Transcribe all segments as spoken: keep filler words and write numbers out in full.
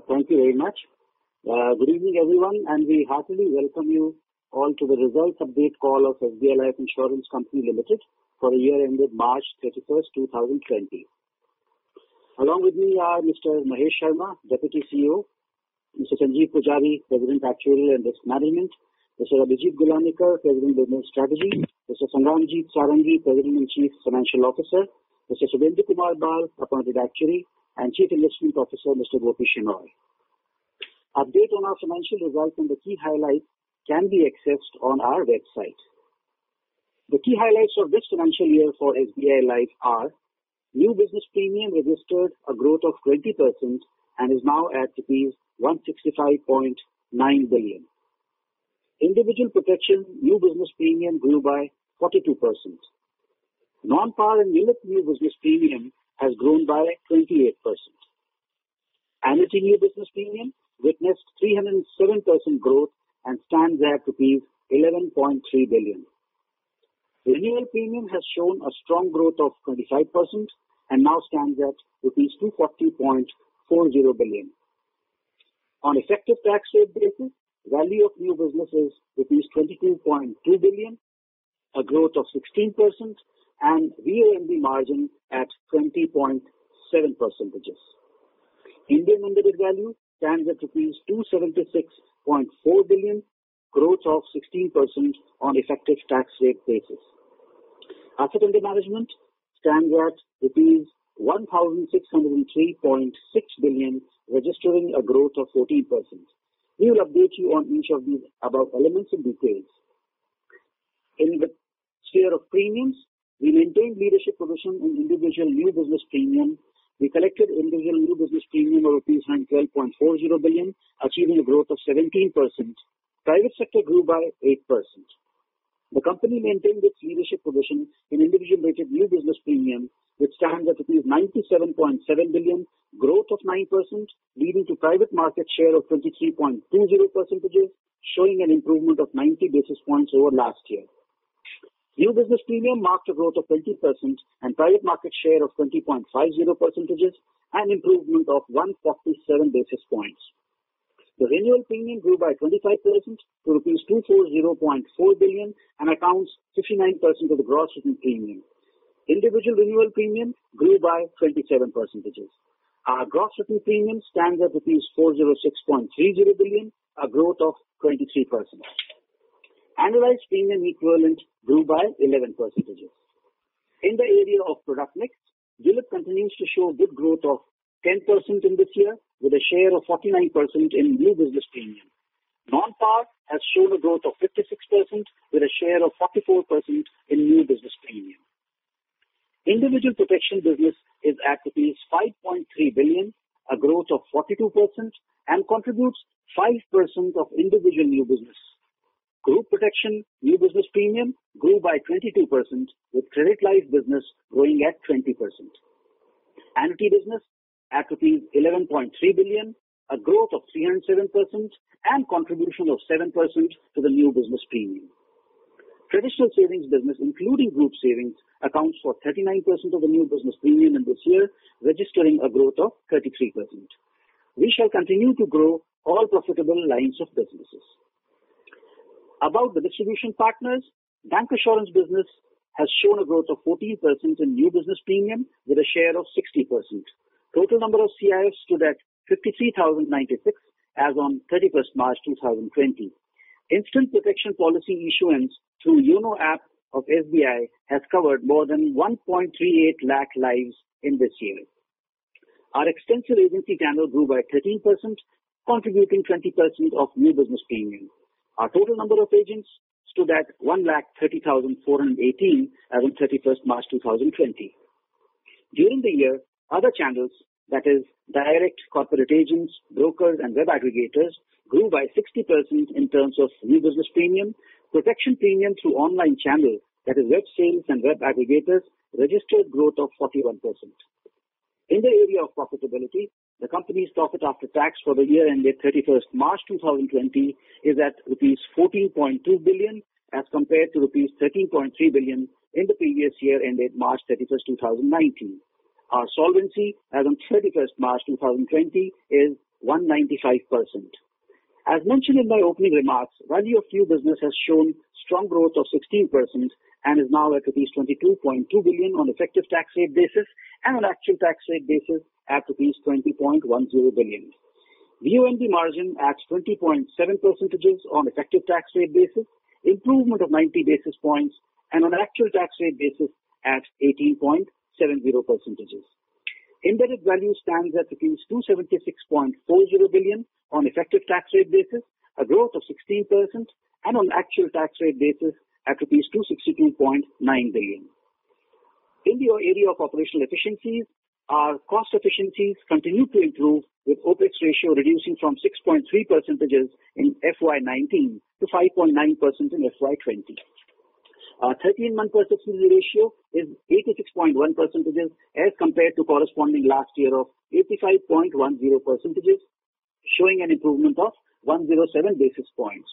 Thank you very much. Uh, good evening, everyone, and we heartily welcome you all to the results update call of S B I Life Insurance Company Limited for the year ended March thirty-first, twenty twenty. Along with me are Mister Mahesh Sharma, Deputy C E O, Mister Sanjeev Pujari, President Actuarial and Risk Management, Mister Abhijit Gulanikar, President Business Strategy, Mister Sangramjit Sarangi, President and Chief Financial Officer, Mister Subhendu Kumar Bal, Appointed Actuary, and Chief Investment Officer, Mister Gopi Shenoy. Update on our financial results and the key highlights can be accessed on our website. The key highlights of this financial year for S B I Life are: new business premium registered a growth of twenty percent and is now at rupees one hundred sixty-five point nine billion. Individual protection new business premium grew by forty-two percent. Non-par and unit new business premium has grown by twenty-eight percent. Annuity new business premium witnessed three hundred seven percent growth and stands at rupees eleven point three billion. Renewal premium has shown a strong growth of twenty-five percent and now stands at rupees two hundred forty point four zero billion. On effective tax rate basis, value of new business is rupees twenty-two point two billion, a growth of sixteen percent, and V O N B margin at twenty point seven percent. Indian embedded value stands at rupees two hundred seventy-six point four billion, growth of sixteen percent on effective tax rate basis. Asset under management stands at rupees one thousand six hundred three point six billion, registering a growth of fourteen percent. We will update you on each of these above elements in details. In the sphere of premiums, we maintained leadership position in individual new business premium. We collected individual new business premium of rupees one hundred twelve point four zero billion, achieving a growth of seventeen percent. Private sector grew by eight percent. The company maintained its leadership position in individual rated new business premium, which stands at rupees ninety-seven point seven billion, growth of nine percent, leading to private market share of twenty-three point two zero percent, showing an improvement of ninety basis points over last year. New business premium marked a growth of twenty percent and private market share of twenty point five zero percent, an improvement of one hundred forty-seven basis points. The renewal premium grew by twenty-five percent to rupees two hundred forty point four billion and accounts fifty-nine percent of the gross written premium. Individual renewal premium grew by twenty-seven percent. Our gross written premium stands at rupees four hundred six point three zero billion, a growth of twenty-three percent. Annualized premium equivalent grew by eleven percent. In the area of product mix, U L I P continues to show good growth of ten percent in this year with a share of forty-nine percent in new business premium. Non-par has shown a growth of fifty-six percent with a share of forty-four percent in new business premium. Individual protection business is at rupees five point three billion, a growth of forty-two percent, and contributes five percent of individual new business. Group protection new business premium grew by twenty-two percent, with credit life business growing at twenty percent. Annuity business at rupees eleven point three billion, a growth of three hundred seven percent, and contribution of seven percent to the new business premium. Traditional savings business, including group savings, accounts for thirty-nine percent of the new business premium in this year, registering a growth of thirty-three percent. We shall continue to grow all profitable lines of businesses. About the distribution partners, bancassurance business has shown a growth of fourteen percent in new business premium with a share of sixty percent. Total number of C I Fs stood at fifty-three thousand ninety-six as on thirty-first March twenty twenty. Instant protection policy issuance through YONO app of S B I has covered more than one point three eight lakh lives in this year. Our extensive agency channel grew by thirteen percent, contributing twenty percent of new business premium. Our total number of agents stood at one lakh thirty thousand four hundred eighteen as on thirty-first March twenty twenty. During the year, other channels, that is, direct corporate agents, brokers, and web aggregators, grew by sixty percent in terms of new business premium. Protection premium through online channel, that is, web sales and web aggregators, registered growth of forty-one percent. In the area of profitability, the company's profit after tax for the year ended thirty-first March twenty twenty is at rupees fourteen point two billion as compared to rupees thirteen point three billion in the previous year ended March thirty-first twenty nineteen. Our solvency as on thirty-first March twenty twenty is one hundred ninety-five percent. As mentioned in my opening remarks, value of new business has shown strong growth of sixteen percent and is now at rupees twenty-two point two billion on effective tax rate basis and on actual tax rate basis at rupees twenty point one zero billion. V O N B margin at twenty point seven percent on effective tax rate basis, improvement of ninety basis points, and on actual tax rate basis at eighteen point seven zero percent. Embedded value stands at rupees two hundred seventy-six point four zero billion on effective tax rate basis, a growth of sixteen percent, and on actual tax rate basis at rupees two hundred sixty-two point nine billion. In the area of operational efficiencies, our cost efficiencies continue to improve, with OPEX ratio reducing from six point three percent in F Y nineteen to five point nine percent in F Y twenty. Our thirteen-month persistency ratio is eighty-six point one percent as compared to corresponding last year of eighty-five point one zero percent, showing an improvement of one hundred seven basis points.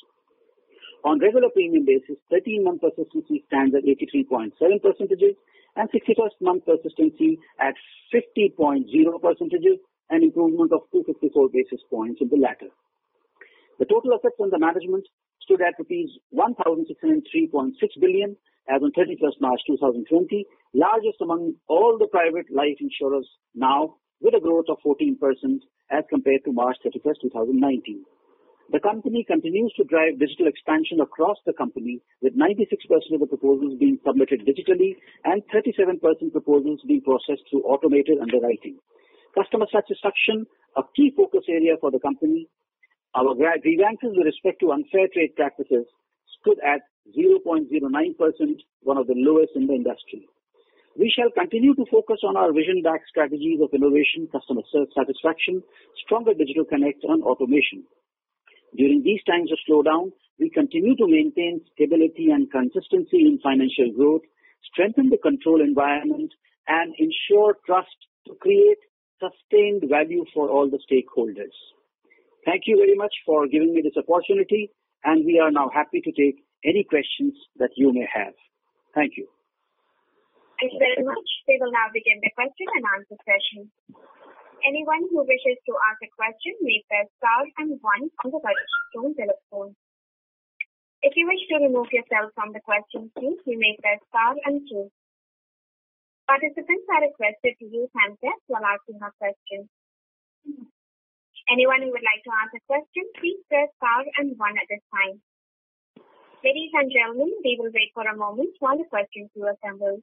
On regular premium basis, thirteen-month persistency stands at eighty-three point seven percent and sixty-first month persistency at fifty point zero percent, an improvement of two hundred fifty-four basis points in the latter. The total assets under management stood at rupees one thousand six hundred three point six billion as on thirty-first March two thousand twenty, largest among all the private life insurers now, with a growth of fourteen percent as compared to March thirty-first two thousand nineteen. The company continues to drive digital expansion across the company, with ninety-six percent of the proposals being submitted digitally and thirty-seven percent proposals being processed through automated underwriting. Customer satisfaction, a key focus area for the company. Our grievances with respect to unfair trade practices stood at zero point zero nine percent, one of the lowest in the industry. We shall continue to focus on our vision-backed strategies of innovation, customer satisfaction, stronger digital connect, and automation. During these times of slowdown, we continue to maintain stability and consistency in financial growth, strengthen the control environment, and ensure trust to create sustained value for all the stakeholders. Thank you very much for giving me this opportunity, and we are now happy to take any questions that you may have. Thank you. Thank you very much. We will now begin the question and answer session. Anyone who wishes to ask a question may press star and one on the touch-tone telephone. If you wish to remove yourself from the question queue, you may press star and two. Participants are requested to use handsets while asking a question. Anyone who would like to ask a question, please press star and one at this time. Ladies and gentlemen, we will wait for a moment while the question queue assembles.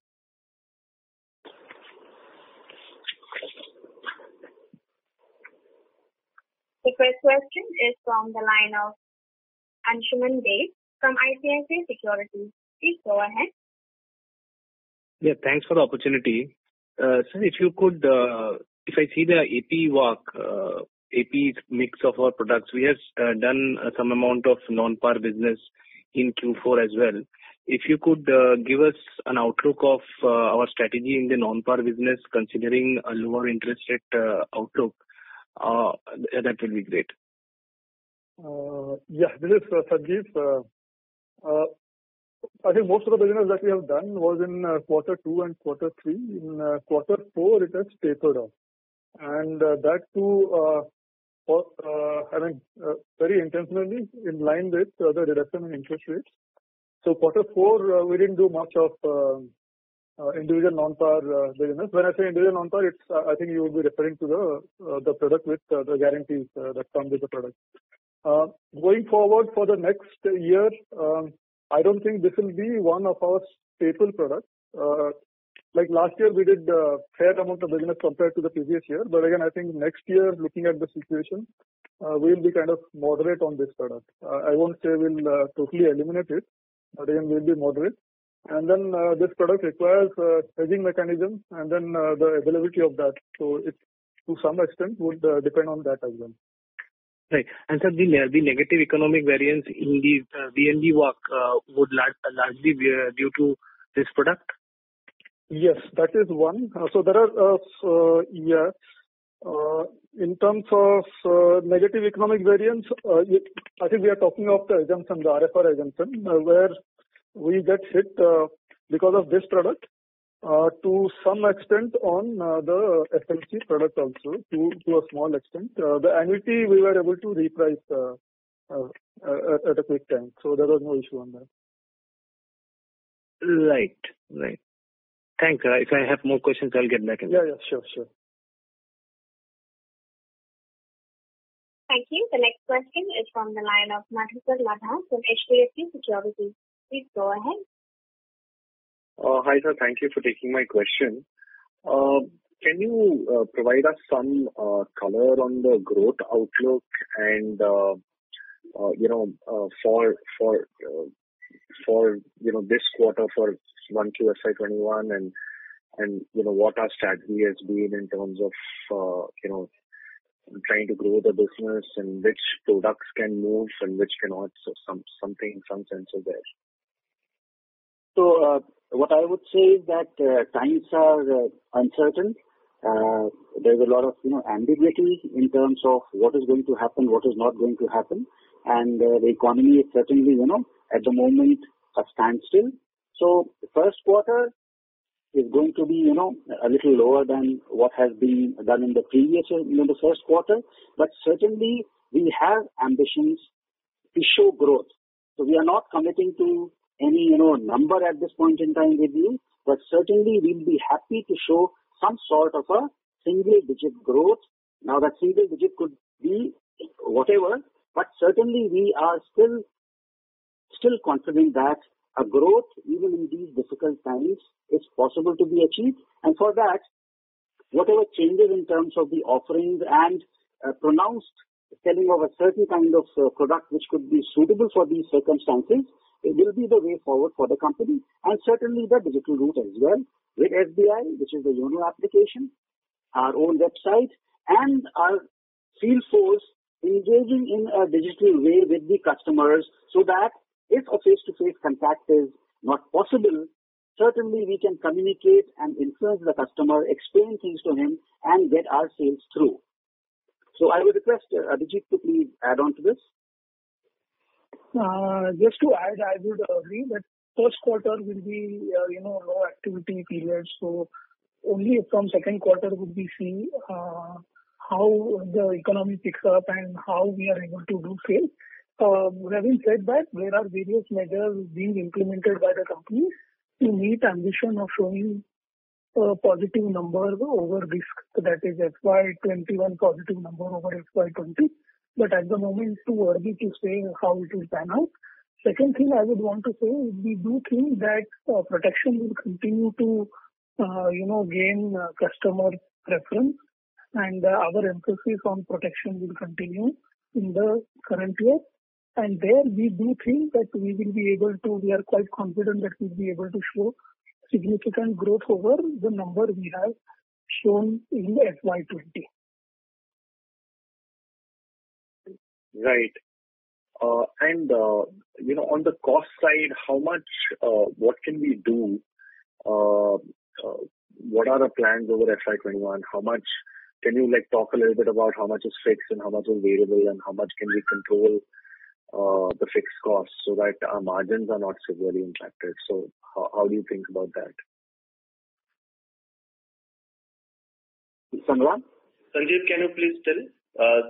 The first question is from the line of Anshuman Dave from I C I C I Securities. Please go ahead. Yeah, thanks for the opportunity. Uh, sir, if you could, uh, if I see the A P walk, uh, A P mix of our products, we have uh, done uh, some amount of non-par business in Q four as well. If you could uh, give us an outlook of uh, our strategy in the non-par business, considering a lower interest rate uh, outlook, uh, that will be great. Uh, yeah, this is uh, Sanjeev. Uh, uh, I think most of the business that we have done was in uh, quarter two and quarter three. In uh, quarter four, it has tapered off. And uh, that too, uh, for, uh, I mean, uh, very intentionally in line with uh, the reduction in interest rates. So quarter four, uh, we didn't do much of uh, uh, individual non-par uh, business. When I say individual non-par, it's uh, I think you will be referring to the uh, the product with uh, the guarantees uh, that come with the product. Uh, going forward for the next year, um, I don't think this will be one of our staple products. Uh, like last year, we did a fair amount of business compared to the previous year. But again, I think next year, looking at the situation, uh, we'll be kind of moderate on this product. Uh, I won't say we'll uh, totally eliminate it, but again, we'll be moderate. And then uh, this product requires uh, hedging mechanism and then uh, the availability of that. So it, to some extent, would uh, depend on that as well. Right. And sir, the, the negative economic variance in the uh, V N B walk uh, would lar- largely be uh, due to this product? Yes, that is one. Uh, so there are, uh, uh, yeah, uh, in terms of uh, negative economic variance, uh, I think we are talking of the assumption, the R F R assumption, uh, where we get hit uh, because of this product. Uh, to some extent on uh, the F M C product also, to, to a small extent. Uh, the annuity we were able to reprice uh, uh, uh, at a quick time. So there was no issue on that. Right, right. Thanks. Uh, if I have more questions, I'll get back in. Yeah, yeah, sure, sure. Thank you. The next question is from the line of Madhukar Ladha from H D F C Securities. Please go ahead. Uh, hi, sir. Thank you for taking my question. Uh, can you uh, provide us some uh, color on the growth outlook and uh, uh, you know uh, for for uh, for you know this quarter for one Q F Y twenty-one and and you know what our strategy has been in terms of uh, you know trying to grow the business and which products can move and which cannot. So some something some sense of there. So uh, what I would say is that uh, times are uh, uncertain. Uh, there's a lot of you know ambiguity in terms of what is going to happen, what is not going to happen, and uh, the economy is certainly you know at the moment a standstill. So the first quarter is going to be you know a little lower than what has been done in the previous in the first quarter, but certainly we have ambitions to show growth. So we are not committing to any, you know, number at this point in time with you, but certainly we'll be happy to show some sort of a single-digit growth. Now that single-digit could be whatever, but certainly we are still, still confident that a growth, even in these difficult times, is possible to be achieved. And for that, whatever changes in terms of the offerings and uh, pronounced selling of a certain kind of uh, product which could be suitable for these circumstances, it will be the way forward for the company, and certainly the digital route as well with S B I, which is the YONO application, our own website, and our field force engaging in a digital way with the customers so that if a face-to-face contact is not possible, certainly we can communicate and influence the customer, explain things to him, and get our sales through. So I would request uh, Abhijit to please add on to this. Uh, just to add, I would agree that first quarter will be, uh, you know, low activity period. So only from second quarter would we see uh, how the economy picks up and how we are able to do sales. Uh, having said that, there are various measures being implemented by the company to meet ambition of showing a positive number over risk. That is F Y twenty-one positive number over F Y twenty. But at the moment, too early to say how it will pan out. Second thing I would want to say is we do think that uh, protection will continue to, uh, you know, gain uh, customer preference, and uh, our emphasis on protection will continue in the current year. And there we do think that we will be able to, we are quite confident that we will be able to show significant growth over the number we have shown in F Y twenty. Right. Uh, and, uh, you know, on the cost side, how much, uh, what can we do? Uh, uh, what are our plans over F Y twenty-one? How much, can you like talk a little bit about how much is fixed and how much is variable and how much can we control uh, the fixed costs so that our margins are not severely impacted? So how, how do you think about that? Sangram? Sanjeev, can you please tell? Uh,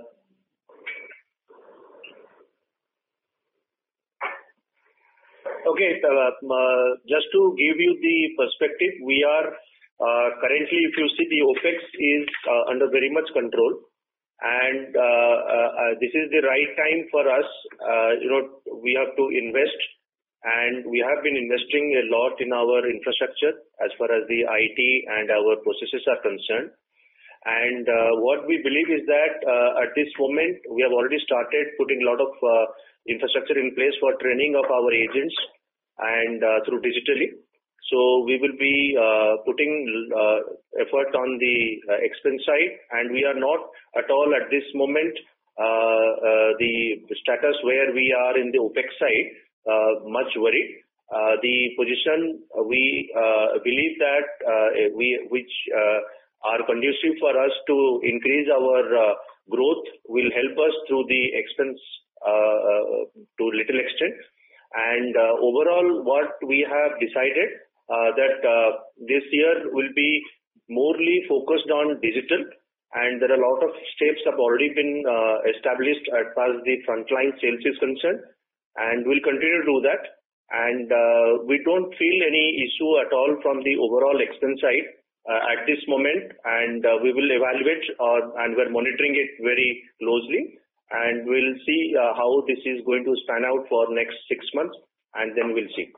Okay, uh, uh, just to give you the perspective, we are uh, currently, if you see, the OPEX is uh, under very much control, and uh, uh, this is the right time for us. Uh, you know, we have to invest, and we have been investing a lot in our infrastructure as far as the I T and our processes are concerned. And uh, what we believe is that uh, at this moment, we have already started putting a lot of uh, infrastructure in place for training of our agents and uh, through digitally. So we will be uh, putting uh, effort on the uh, expense side, and we are not at all at this moment uh, uh, the status where we are in the OPEX side uh, much worried. Uh, the position uh, we uh, believe that uh, we which uh, are conducive for us to increase our uh, growth will help us through the expense uh, to little extent. And uh, overall, what we have decided uh, that uh, this year will be morely focused on digital, and there are a lot of steps have already been uh, established as far as the frontline sales is concerned, and we'll continue to do that. And uh, we don't feel any issue at all from the overall expense side uh, at this moment, and uh, we will evaluate uh, and we're monitoring it very closely, and we'll see uh, how this is going to span out for next six months, and then we'll see.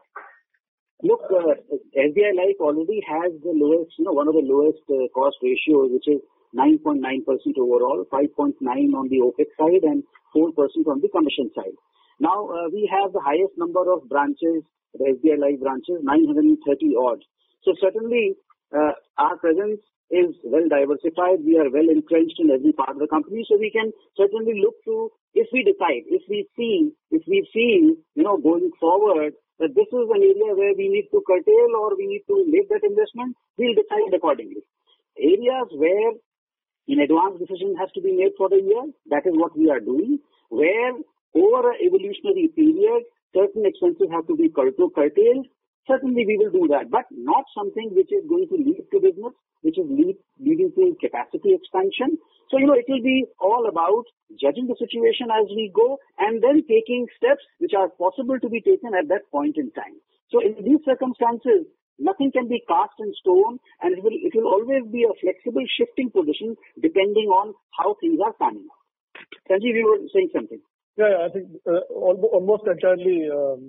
Look, uh, S B I Life already has the lowest, you know, one of the lowest uh, cost ratios, which is nine point nine percent overall, five point nine on the OPEX side, and four percent on the commission side. Now, uh, we have the highest number of branches, the S B I Life branches, nine hundred thirty odd. So certainly, uh, our presence is well diversified. We are well entrenched in every part of the company. So we can certainly look to, if we decide, if we see, if we feel, you know, going forward, that this is an area where we need to curtail or we need to make that investment, we'll decide accordingly. Areas where an advance decision has to be made for the year, that is what we are doing. Where over an evolutionary period, certain expenses have to be curtailed. Certainly, we will do that, but not something which is going to lead to business, which is lead, leading to capacity expansion. So, you know, it will be all about judging the situation as we go and then taking steps which are possible to be taken at that point in time. So, in these circumstances, nothing can be cast in stone, and it will, it will always be a flexible shifting position depending on how things are panning out. Sanjeev, you were saying something. Yeah, yeah, I think uh, almost entirely um,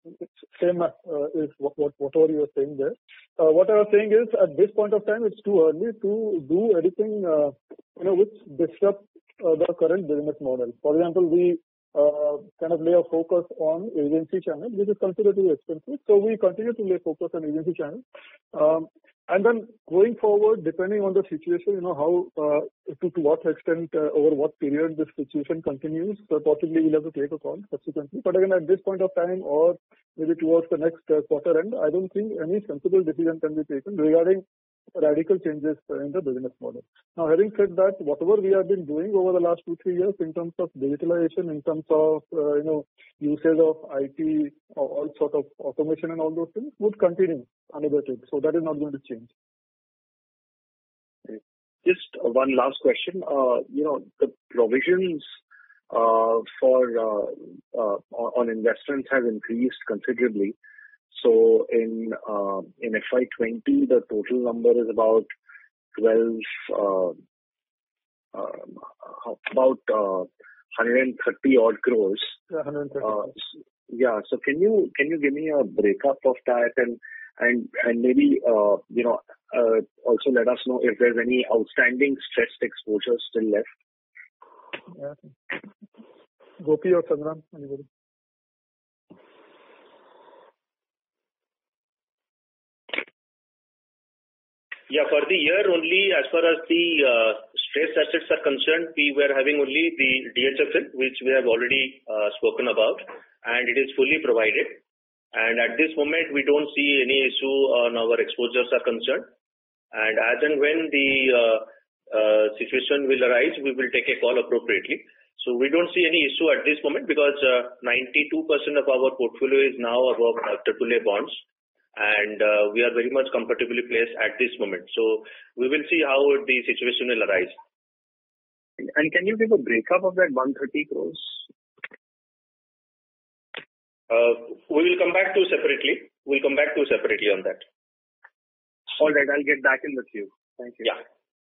same uh, is what, what, whatever you were saying there. Uh, what I was saying is, at this point of time, it's too early to do anything, uh, you know, which disrupt uh, the current business model. For example, we uh, kind of lay a focus on agency channel, which is considered to be expensive. So we continue to lay focus on agency channel. Um, And then going forward, depending on the situation, you know, how, uh, to, to what extent, uh, over what period this situation continues, so possibly we'll have to take a call subsequently. But again, at this point of time or maybe towards the next uh, quarter end, I don't think any sensible decision can be taken regarding radical changes in the business model. Now, having said that, whatever we have been doing over the last two, three years in terms of digitalization, in terms of, uh, you know, usage of I T, all sort of automation and all those things would continue unabated. So that is not going to change. Just one last question. Uh, you know, the provisions uh, for uh, uh, on investments has increased considerably. So in uh, in F Y twenty, the total number is about twelve, uh, uh, about uh, one hundred thirty odd crores. Yeah, one hundred thirty. Uh, yeah. So can you can you give me a breakup of that, and and and maybe uh, you know uh, also let us know if there's any outstanding stressed exposures still left. Yeah. Gopi or Sangram, anybody? Yeah, for the year only, as far as the uh, stress assets are concerned, we were having only the D H F L, which we have already uh, spoken about, and it is fully provided. And at this moment, we don't see any issue on our exposures are concerned. And as and when the uh, uh, situation will arise, we will take a call appropriately. So we don't see any issue at this moment because uh, ninety-two percent of our portfolio is now above uh, triple A bonds. And uh, we are very much comfortably placed at this moment. So we will see how the situation will arise. And can you give a breakup of that one hundred thirty crores? Uh, we will come back to separately. We'll come back to separately on that. All right, I'll get back in the queue. Thank you. Yeah.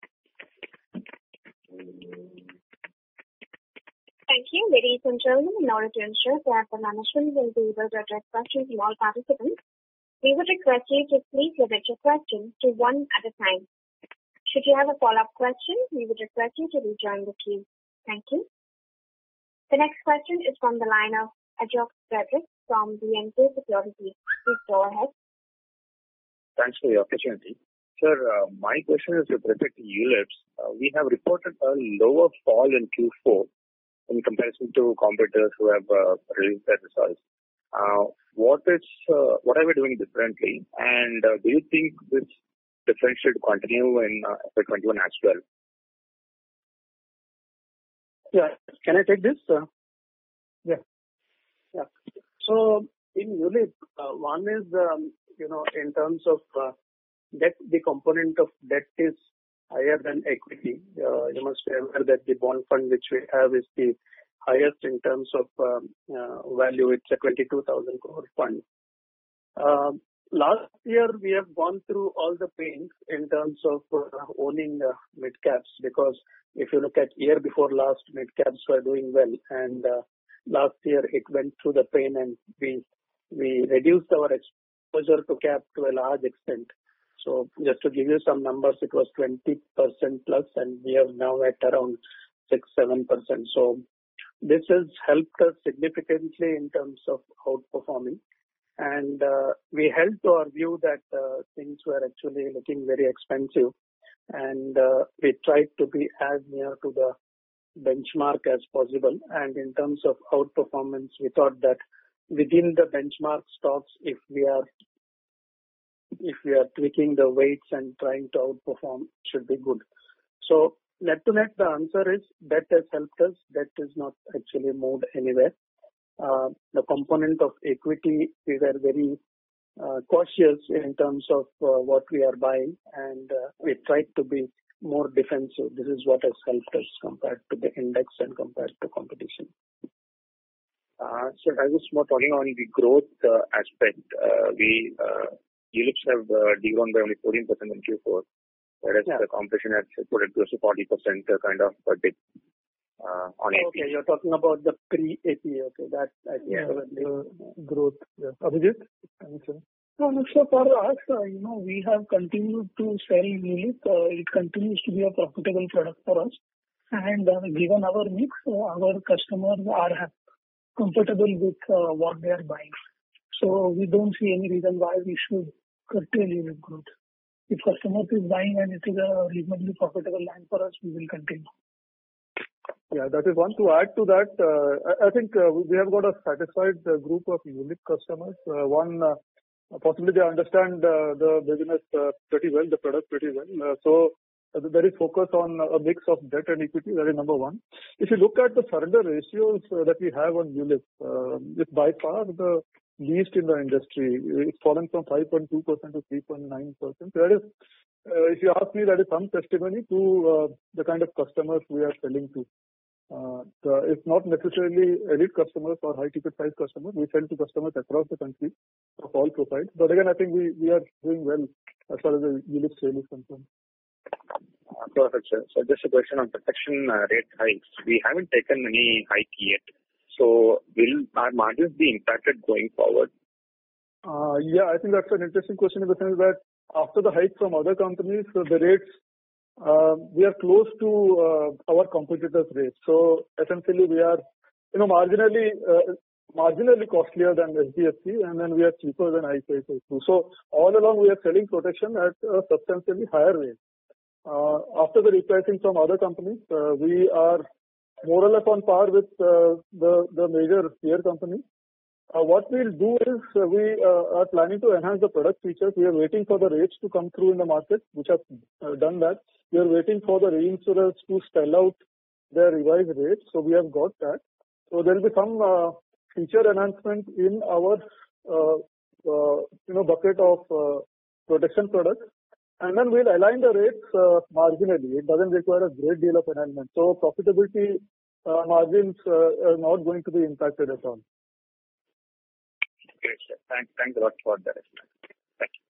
Thank you, ladies and gentlemen. In order to ensure that the management will be able to address questions from all participants, we would request you to please limit your questions to one at a time. Should you have a follow-up question, we would request you to rejoin the queue. Thank you. The next question is from the line of Ajok Frederick from B and K Securities. Please go ahead. Thanks for the opportunity. Sir, uh, my question is with respect to U L I Ps. Uh, we have reported a lower fall in Q four in comparison to competitors who have uh, released their results. Uh, what is uh, what are we doing differently, and uh, do you think this differential to continue in uh, F Y twenty-one as well? Yeah, can I take this? Uh, yeah, yeah. So in ULIP, uh, one is, um, you know, in terms of uh, debt, the component of debt is higher than equity. Uh, you must be aware that the bond fund which we have is the highest in terms of um, uh, value. It's a twenty-two thousand crore fund. Uh, last year, we have gone through all the pains in terms of uh, owning uh, mid-caps, because if you look at year before last, mid-caps were doing well, and uh, last year it went through the pain, and we we reduced our exposure to cap to a large extent. So just to give you some numbers, it was twenty percent plus, and we are now at around six to seven percent. So this has helped us significantly in terms of outperforming. And uh, we held to our view that uh, things were actually looking very expensive. And uh, we tried to be as near to the benchmark as possible. And in terms of outperformance, we thought that within the benchmark stocks, if we are if we are tweaking the weights and trying to outperform, should be good. So net to net, the answer is debt has helped us. Debt is not actually moved anywhere. Uh, the component of equity, we were very uh, cautious in terms of uh, what we are buying, and uh, we tried to be more defensive. This is what has helped us compared to the index and compared to competition. Uh, so I was more talking on the growth uh, aspect. Uh, we uh, U L I Ps have uh, degrown by only fourteen percent in Q four, whereas yeah. the competition has put it close to forty percent uh, kind of uh, dip uh, on A P. Okay, you're talking about the pre-A P. Okay, that I think yeah, the growth. Yeah. Abhijit? No, no, so for us, uh, you know, we have continued to sell U L I P. Uh, it continues to be a profitable product for us. And uh, given our mix, uh, our customers are comfortable with uh, what they are buying. So we don't see any reason why we should curtail U L I P growth. If customers is buying and it is a reasonably profitable line for us, we will continue. Yeah, that is one. To add to that, uh, I, I think uh, we have got a satisfied uh, group of U L I P customers. Uh, one, uh, possibly they understand uh, the business uh, pretty well, the product pretty well. Uh, so uh, there is focus on a mix of debt and equity. That is number one. If you look at the surrender ratios uh, that we have on U L I P, uh, it's by far the least in the industry. It's fallen from five point two percent to three point nine percent. That is, uh, if you ask me, that is some testimony to uh, the kind of customers we are selling to. Uh, the, it's not necessarily elite customers or high ticket size customers. We sell to customers across the country of all profiles. But again, I think we, we are doing well as far as the U L I P sale is concerned. Uh, perfect, sir. So just a question on protection uh, rate hikes. We haven't taken any hike yet. So will our margins be impacted going forward? Uh, yeah, I think that's an interesting question in the sense that after the hike from other companies, uh, the rates, uh, we are close to uh, our competitors' rates. So essentially we are, you know, marginally uh, marginally costlier than H D F C, and then we are cheaper than I C I C I too. So all along we are selling protection at a substantially higher rate. Uh, after the repricing from other companies, uh, we are more or less on par with uh, the, the major peer companies. Uh, what we'll do is uh, we uh, are planning to enhance the product features. We are waiting for the rates to come through in the market, which have uh, done that. We are waiting for the reinsurers to spell out their revised rates. So we have got that. So there will be some uh, feature enhancement in our uh, uh, you know bucket of uh, protection products. And then we'll align the rates uh, marginally. It doesn't require a great deal of alignment. So profitability uh, margins uh, are not going to be impacted at all. Great, sir. Thanks, thanks a lot for that. Thank you.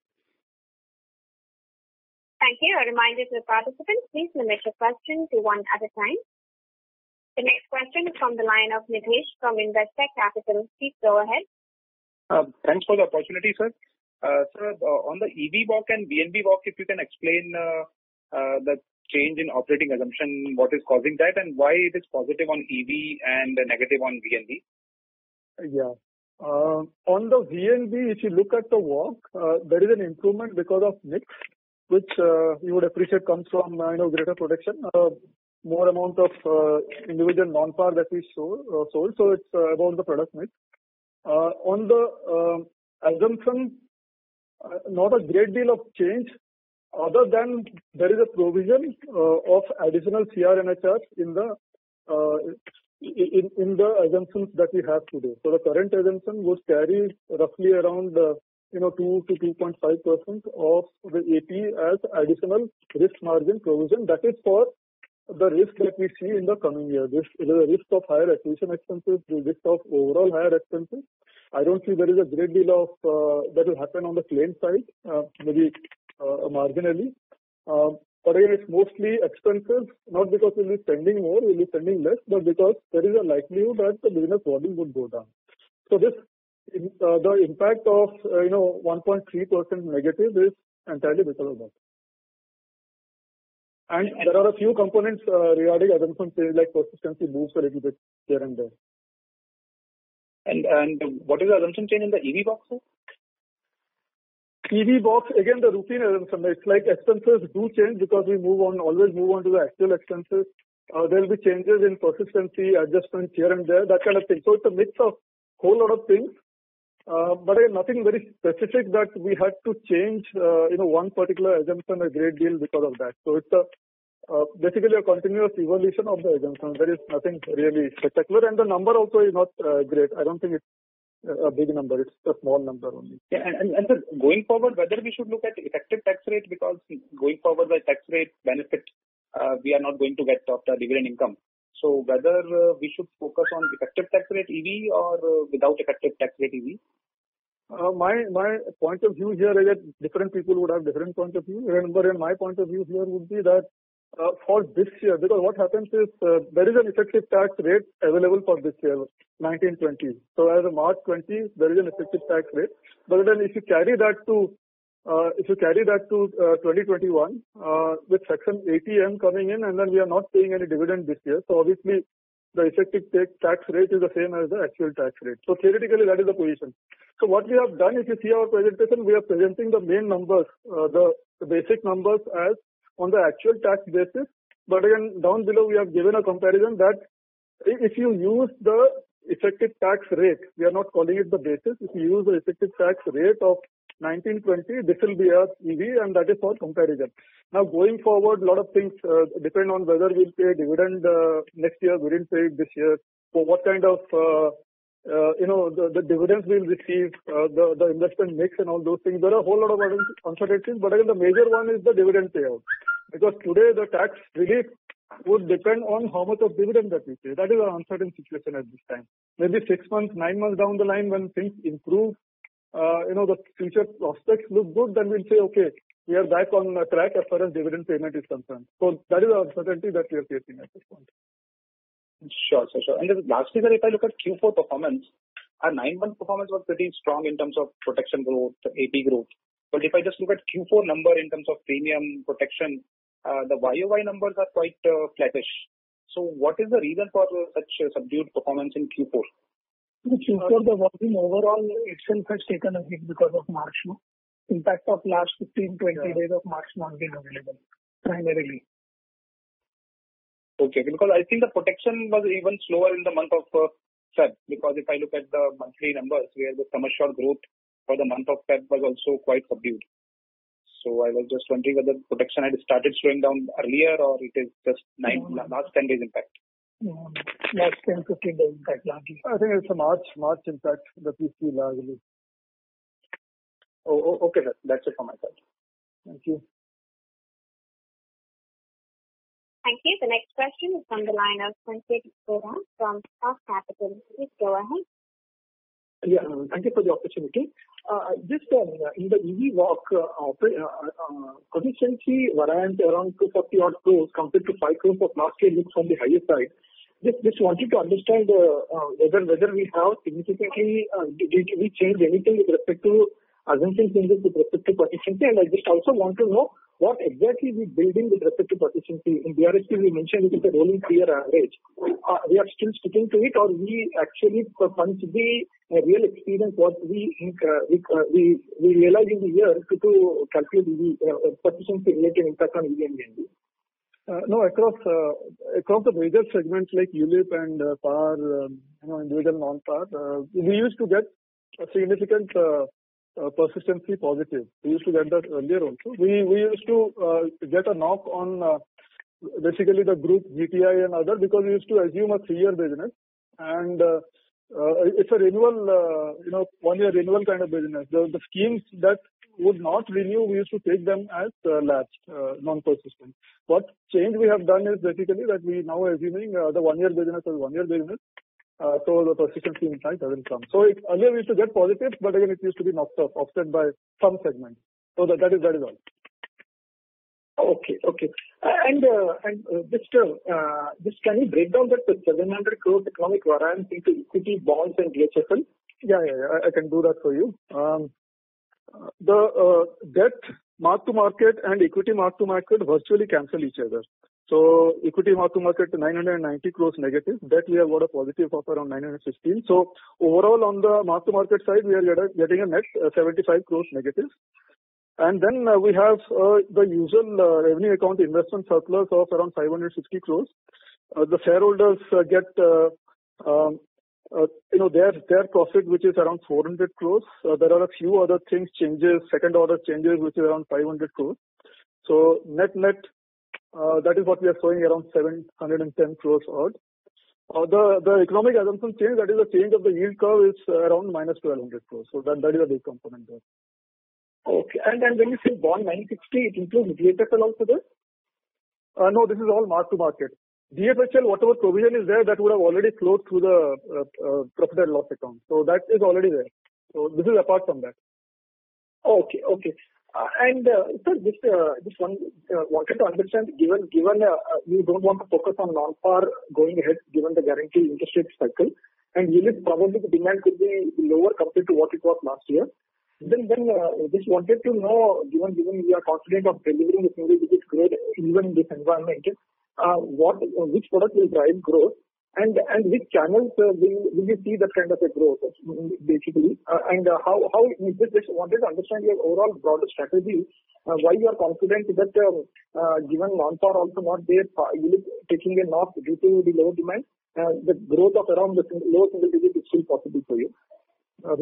Thank you. A reminder to the participants, please limit your question to one at a time. The next question is from the line of Nidhesh from Investec Capital. Please go ahead. Uh, thanks for the opportunity, sir. Uh, sir, uh, on the E V walk and V N B walk, if you can explain uh, uh, the change in operating assumption, what is causing that, and why it is positive on E V and negative on V N B? Yeah. Uh, on the V N B, if you look at the walk, uh, there is an improvement because of mix, which uh, you would appreciate comes from uh, you know greater protection, uh, more amount of uh, individual non-par that we sold, uh, sold. So it's uh, about the product mix. Uh, on the uh, assumption, Uh, not a great deal of change other than there is a provision uh, of additional C R N H R in the uh, in, in the assumptions that we have today. So the current assumption would carry roughly around uh, you know two to two point five percent of the A P as additional risk margin provision. That is for the risk that we see in the coming year. This is the risk of higher acquisition expenses, the risk of overall higher expenses. I don't see there is a great deal of uh, that will happen on the claim side, uh, maybe uh, marginally. Uh, But again, it's mostly expenses, not because we'll be spending more, we'll be spending less, but because there is a likelihood that the business volume would go down. So this, uh, the impact of, uh, you know, one point three percent negative is entirely because of that. And there are a few components uh, regarding assumption change, like persistency moves a little bit here and there. And, and what is the assumption change in the E V box, sir? E V box, again, the routine assumption. It's like expenses do change because we move on, always move on to the actual expenses. Uh, there will be changes in persistency, adjustments here and there, that kind of thing. So it's a mix of whole lot of things. Uh, but again, nothing very specific that we had to change, uh, you know, one particular assumption a great deal because of that. So it's a, uh, basically a continuous evolution of the assumption. There is nothing really spectacular. And the number also is not uh, great. I don't think it's a big number. It's a small number only. Yeah, and, and, and so going forward, whether we should look at effective tax rate, because going forward the tax rate benefit uh, we are not going to get of the dividend income. So whether uh, we should focus on effective tax rate E V or uh, without effective tax rate E V? Uh, my my point of view here is that different people would have different point of view. Remember, in my point of view here would be that Uh, for this year, because what happens is uh, there is an effective tax rate available for this year, nineteen twenty. So as of March twenty, there is an effective tax rate. But then if you carry that to uh, if you carry that to uh, twenty twenty-one uh, with Section eighty M coming in, and then we are not paying any dividend this year, so obviously the effective tax rate is the same as the actual tax rate. So theoretically, that is the position. So what we have done, if you see our presentation, we are presenting the main numbers, uh, the, the basic numbers as on the actual tax basis. But again, down below we have given a comparison that if you use the effective tax rate, we are not calling it the basis, if you use the effective tax rate of nineteen twenty, this will be a E V, and that is for comparison. Now going forward, a lot of things uh, depend on whether we'll pay dividend uh, next year, we didn't pay it this year, for what kind of uh, Uh, you know, the, the dividends we'll receive, uh, the, the investment mix and all those things. There are a whole lot of uncertainties, but again, the major one is the dividend payout. Because today the tax relief would depend on how much of dividend that we pay. That is an uncertain situation at this time. Maybe six months, nine months down the line when things improve, uh, you know, the future prospects look good, then we'll say, okay, we are back on track as far as dividend payment is concerned. So that is the uncertainty that we are facing at this point. Sure, sure, sure. And then lastly, sir, if I look at Q four performance, our nine-month performance was pretty strong in terms of protection growth, A P growth. But if I just look at Q four number in terms of premium protection, uh, the Y O Y numbers are quite uh, flattish. So what is the reason for uh, such uh, subdued performance in Q four? In Q four, the volume overall itself has taken a hit because of March. No? Impact of last fifteen, twenty yeah. days of March not being available, primarily. Okay, because I think the protection was even slower in the month of uh, Feb, because if I look at the monthly numbers, where the sum assured growth for the month of Feb was also quite subdued. So I was just wondering whether protection had started slowing down earlier, or it is just nine, no. last ten days impact. No, last ten, fifteen days impact largely. I think it's a March, March impact that we see largely. Oh, oh okay, sir. That's it from my side. Thank you. Thank you. The next question is from the line of Sanket Gora from Spark Capital. Please go ahead. Yeah, thank you for the opportunity. Uh, just uh, in the E V walk, uh, uh, uh, consistency variance around two hundred forty odd crores compared to five crores of last year looks on the higher side. Just, just wanted to understand uh, uh, whether whether we have significantly uh, did, did we change anything with respect to assumption changes with respect to persistency, and I just also want to know what exactly we building with respect to persistency. In B R S P, we mentioned it is a rolling three-year average. Uh, we are still sticking to it, or we actually punch the uh, real experience what we uh, we, uh, we we realize in the year to, to calculate the uh, persistency related impact on E V and V N B. Uh, no, across uh, across the major segments like U L I P and uh, par, um, you know, individual non-par, uh, we used to get a significant uh, Uh, persistency positive. We used to get that earlier also. We we used to uh, get a knock on uh, basically the group G T I and other, because we used to assume a three-year business, and uh, uh, it's a renewal, uh, you know, one-year renewal kind of business. The, the schemes that would not renew, we used to take them as uh, lapsed, uh, non-persistent. What change we have done is basically that we now are assuming uh, the one-year business as one-year business, uh, so the persistency impact doesn't come. So it, earlier we used to get positives, but again it used to be knocked off, offset by some segments. So that, that is that is all. Okay, okay. And uh, and uh, just uh, uh, just can you break down that seven hundred crore economic variance into equity, bonds, and D H F L? Yeah, yeah, yeah. I, I can do that for you. Um, the uh, debt mark to market and equity mark to market virtually cancel each other. So equity mark to market nine hundred ninety crores negative. Debt we have got a positive of around nine hundred fifteen. So overall on the mark to market side we are getting a net uh, seventy-five crores negative. And then uh, we have uh, the usual uh, revenue account investment surplus of around five hundred sixty crores. Uh, the shareholders uh, get, uh, um, uh, you know, their their profit, which is around four hundred crores. Uh, there are a few other things, changes, second order changes, which is around five hundred crores. So net net, uh, that is what we are showing, around seven hundred ten crores odd. Uh, the the economic assumption change, that is the change of the yield curve, is uh, around minus twelve hundred crores. So that that is a big component there. Okay. And then when you say bond nine sixty, it includes D H F L also there? Uh, no, this is all mark to market. D H F L, whatever provision is there, that would have already flowed through the uh, uh, profit and loss account. So that is already there. So this is apart from that. Okay, okay. Uh, and uh, sir, just uh, just one uh, wanted to understand. Given given uh, you don't want to focus on non-par going ahead, given the guaranteed interest rate cycle, and yield probably the demand could be lower compared to what it was last year. Then, then uh, just wanted to know, given given we are confident of delivering a single-digit growth even in this environment, uh, what uh, which product will drive growth, and and which channels uh, will will you see that kind of a growth basically, uh, and uh, how how just, just wanted to understand your overall broader strategy, uh, why you are confident that um, uh, given non-par also not there, you will taking a knock due to the low demand, uh, the growth of around the single, low single-digit is still possible for you. Uh,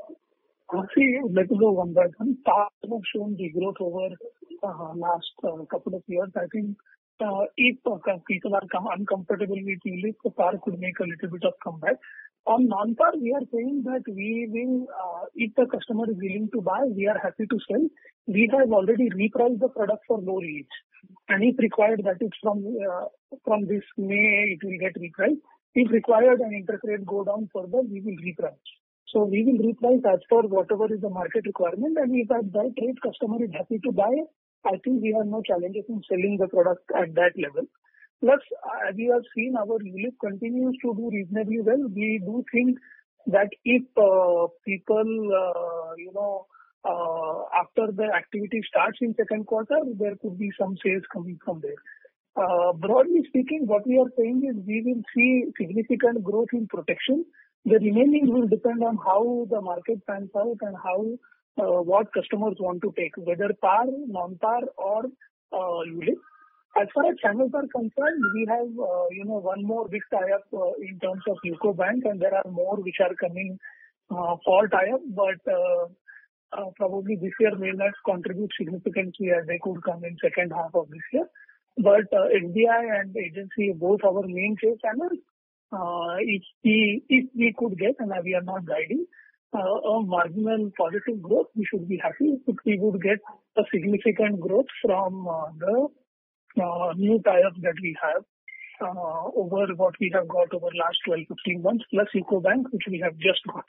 See, let me go one by one. Par have shown the growth over uh, last uh, couple of years. I think uh, if uh, people are com- uncomfortable with ULIP, the Par could make a little bit of comeback. On non-Par, we are saying that we will, uh, if the customer is willing to buy, we are happy to sell. We have already repriced the product for low yields. And if required, that is from uh, from this May, it will get repriced. If required and interest rate go down further, we will reprice. So we will reprice as per whatever is the market requirement, and if at that rate customer is happy to buy, I think we have no challenges in selling the product at that level. Plus, as you have seen, our ULIP continues to do reasonably well. We do think that if uh, people, uh, you know, uh, after the activity starts in second quarter, there could be some sales coming from there. Uh, broadly speaking, what we are saying is we will see significant growth in protection. The remaining will depend on how the market pans out and how uh, what customers want to take, whether par, non-par, or uh, ULIP. As far as channels are concerned, we have uh, you know one more big tie-up uh, in terms of UCO Bank, and there are more which are coming uh, for tie-up, but uh, uh, probably this year may not contribute significantly as they could come in second half of this year. But uh, S B I and agency, both our main sales channels. Uh, if we if we could get, and we are not guiding, uh, a marginal positive growth, we should be happy. If we would get a significant growth from uh, the uh, new tie-ups that we have uh, over what we have got over last twelve to fifteen months, plus UCO Bank, which we have just got.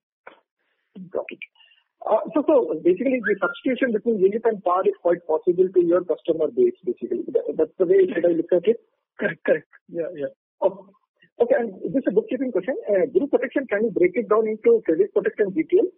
Got it. Uh, so, so basically, the substitution between ULIP and par is quite possible to your customer base. Basically, that, that's the way should I look at it? Correct. Correct. Yeah. Yeah. Okay. Okay, and just a bookkeeping question. Uh, group protection, can you break it down into credit protection G T L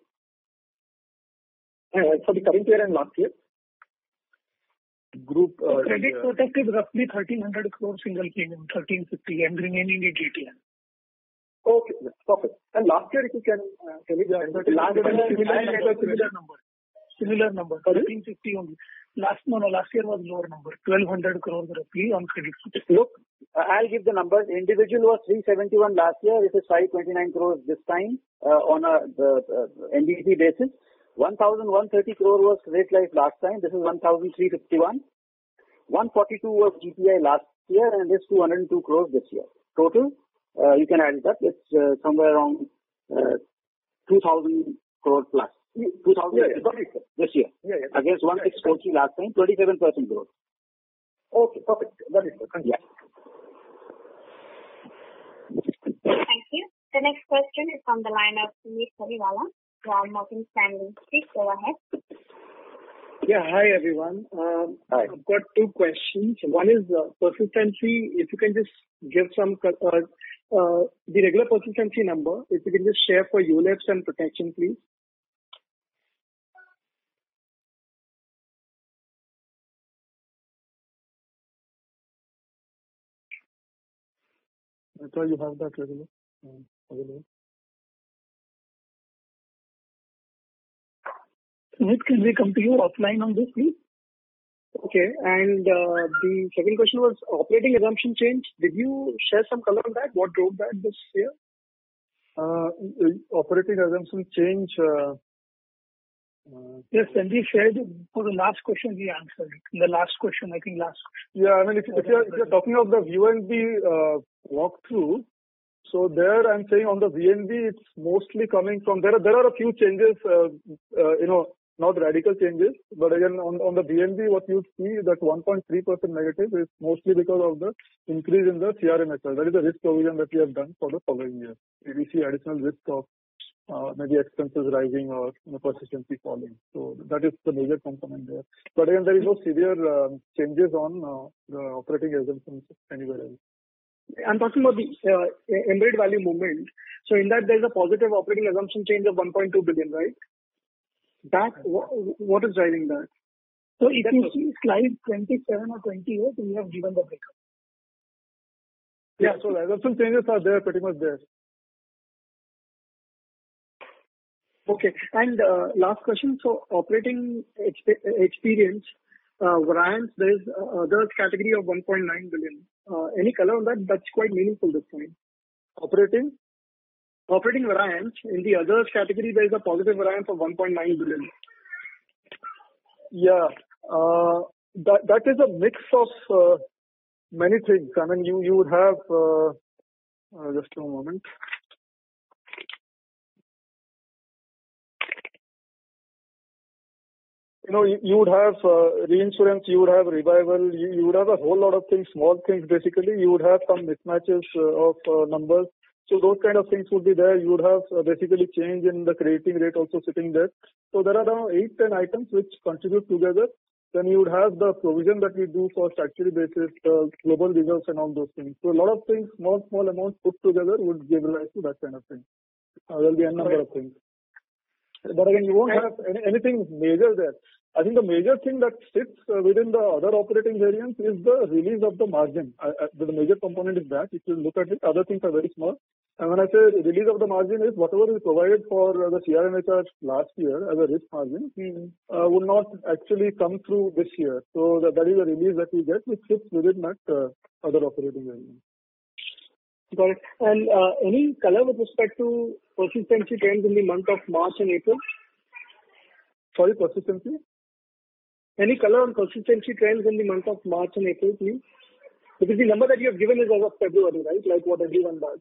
uh, for the current year and last year? Group uh, so credit yeah. protect is roughly thirteen hundred crore single premium, thirteen fifty, and remaining is G T L. Okay, perfect. And last year, if you can uh, tell me, yeah, last similar, similar, similar number. Similar number, thirteen fifty only. Last no, no, last year was lower number, twelve hundred crores roughly on credit protection. Look, uh, I'll give the numbers. Individual was three seventy-one last year. It is five twenty-nine crores this time uh, on a the, uh, N B P basis. one thousand one hundred thirty crore was rate life last time. This is one thousand three hundred fifty-one. one forty-two was G P I last year and this two hundred two crores this year. Total, uh, you can add it up, it's uh, somewhere around uh, two thousand crore plus. two thousand yeah, yeah. this year. Yeah, yeah. Against one six four three last time, twenty-seven percent growth. Okay, perfect. That is good. Thank you. Yeah. Thank you. The next question is from the line of Sumit Sariwala from Morgan Stanley. Please go ahead. Yeah, hi everyone. Um, hi. I've got two questions. One is uh, persistency. If you can just give some, uh, uh, the regular persistency number, if you can just share for U L I Ps and protection, please. I thought you have that regular. Um, available. Sumit, can we come to you offline on this, please? Okay. And uh, the second question was operating assumption change. Did you share some color on that? What drove that this year? Uh, operating assumption change. Uh, uh, yes, Sanjeev shared for the last question we answered. The last question, I think last question. Yeah, I mean, if, if, you're, if you're talking of the V N B uh, walkthrough, so there I'm saying on the V N B, it's mostly coming from, there are, there are a few changes, uh, uh, you know, not radical changes, but again, on, on the V N B, what you see that one point three percent negative is mostly because of the increase in the C R M S R. That is the risk provision that we have done for the following year. We see additional risk of uh, maybe expenses rising or you know, persistency falling. So that is the major component there. But again, there is no severe uh, changes on uh, the operating assumptions anywhere else. I'm talking about the uh, embedded value movement. So in that, there's a positive operating assumption change of one point two billion, right? That what, what is driving that? So if you see slide twenty-seven or twenty-eight, we have given the breakup. Yeah, so the assumption changes are there, pretty much there. Okay. And uh, last question. So operating exp- experience, uh, variance, there is uh, other category of one point nine billion. Uh, any color on that? That's quite meaningful this time. Operating? Operating variance, in the others category, there is a positive variance of one point nine billion. Yeah, uh, that that is a mix of uh, many things. I mean, you, you would have, uh, uh, just a moment. You know, you, you would have uh, reinsurance, you would have revival, you, you would have a whole lot of things, small things basically. You would have some mismatches uh, of uh, numbers. So those kind of things would be there. You would have uh, basically change in the crediting rate also sitting there. So there are around eight, ten items which contribute together. Then you would have the provision that we do for statutory basis, uh, global reserves and all those things. So a lot of things, small, small amounts put together would give rise to that kind of thing. Uh, there will be a number of things. But again, you won't have any, anything major there. I think the major thing that sits uh, within the other operating variance is the release of the margin. I, I, the major component is that. If you look at it, other things are very small. And when I say release of the margin is whatever is provided for uh, the C R M H R last year as a risk margin mm-hmm. uh, would not actually come through this year. So that, that is a release that we get which sits within that uh, other operating variance. Got it. And uh, any color with respect to persistency trends in the month of March and April? Sorry, persistency? Any color on persistency trends in the month of March and April, please? Because the number that you have given is as of February, right? Like what everyone does.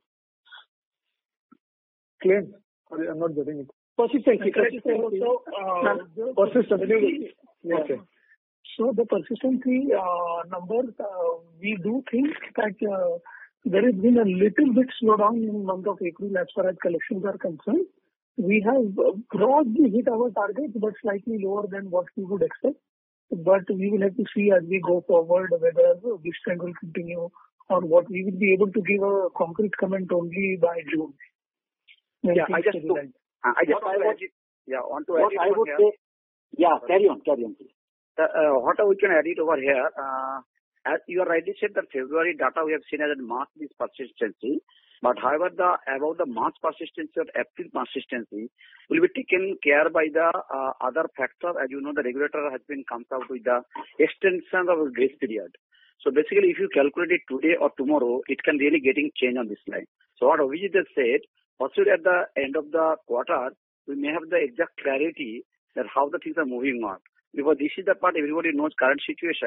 Claims? Sorry, I'm not getting it. Persistency. Persistency. So, uh, persistency. Yeah. Okay. So the persistency uh, numbers, uh, we do think that uh, there has been a little bit slowdown in the month of April as far as collections are concerned. We have broadly hit our targets, but slightly lower than what we would expect. But we will have to see as we go forward whether this trend will continue or what. We will be able to give a concrete comment only by June. Yeah, I just, to, I just I would, yeah, want to add it I would here. Say, yeah, carry on, carry on, please. Uh, uh, what we can add it over here, uh, as you rightly said that February data we have seen as a March is persistency. But however, the about the March persistency or April persistency will be taken care by the uh, other factor. As you know, the regulator has been comes out with the extension of a grace period. So basically, if you calculate it today or tomorrow, it can really getting change on this line. So what Abhijit has said, possibly at the end of the quarter, we may have the exact clarity that how the things are moving on. Because this is the part everybody knows current situation.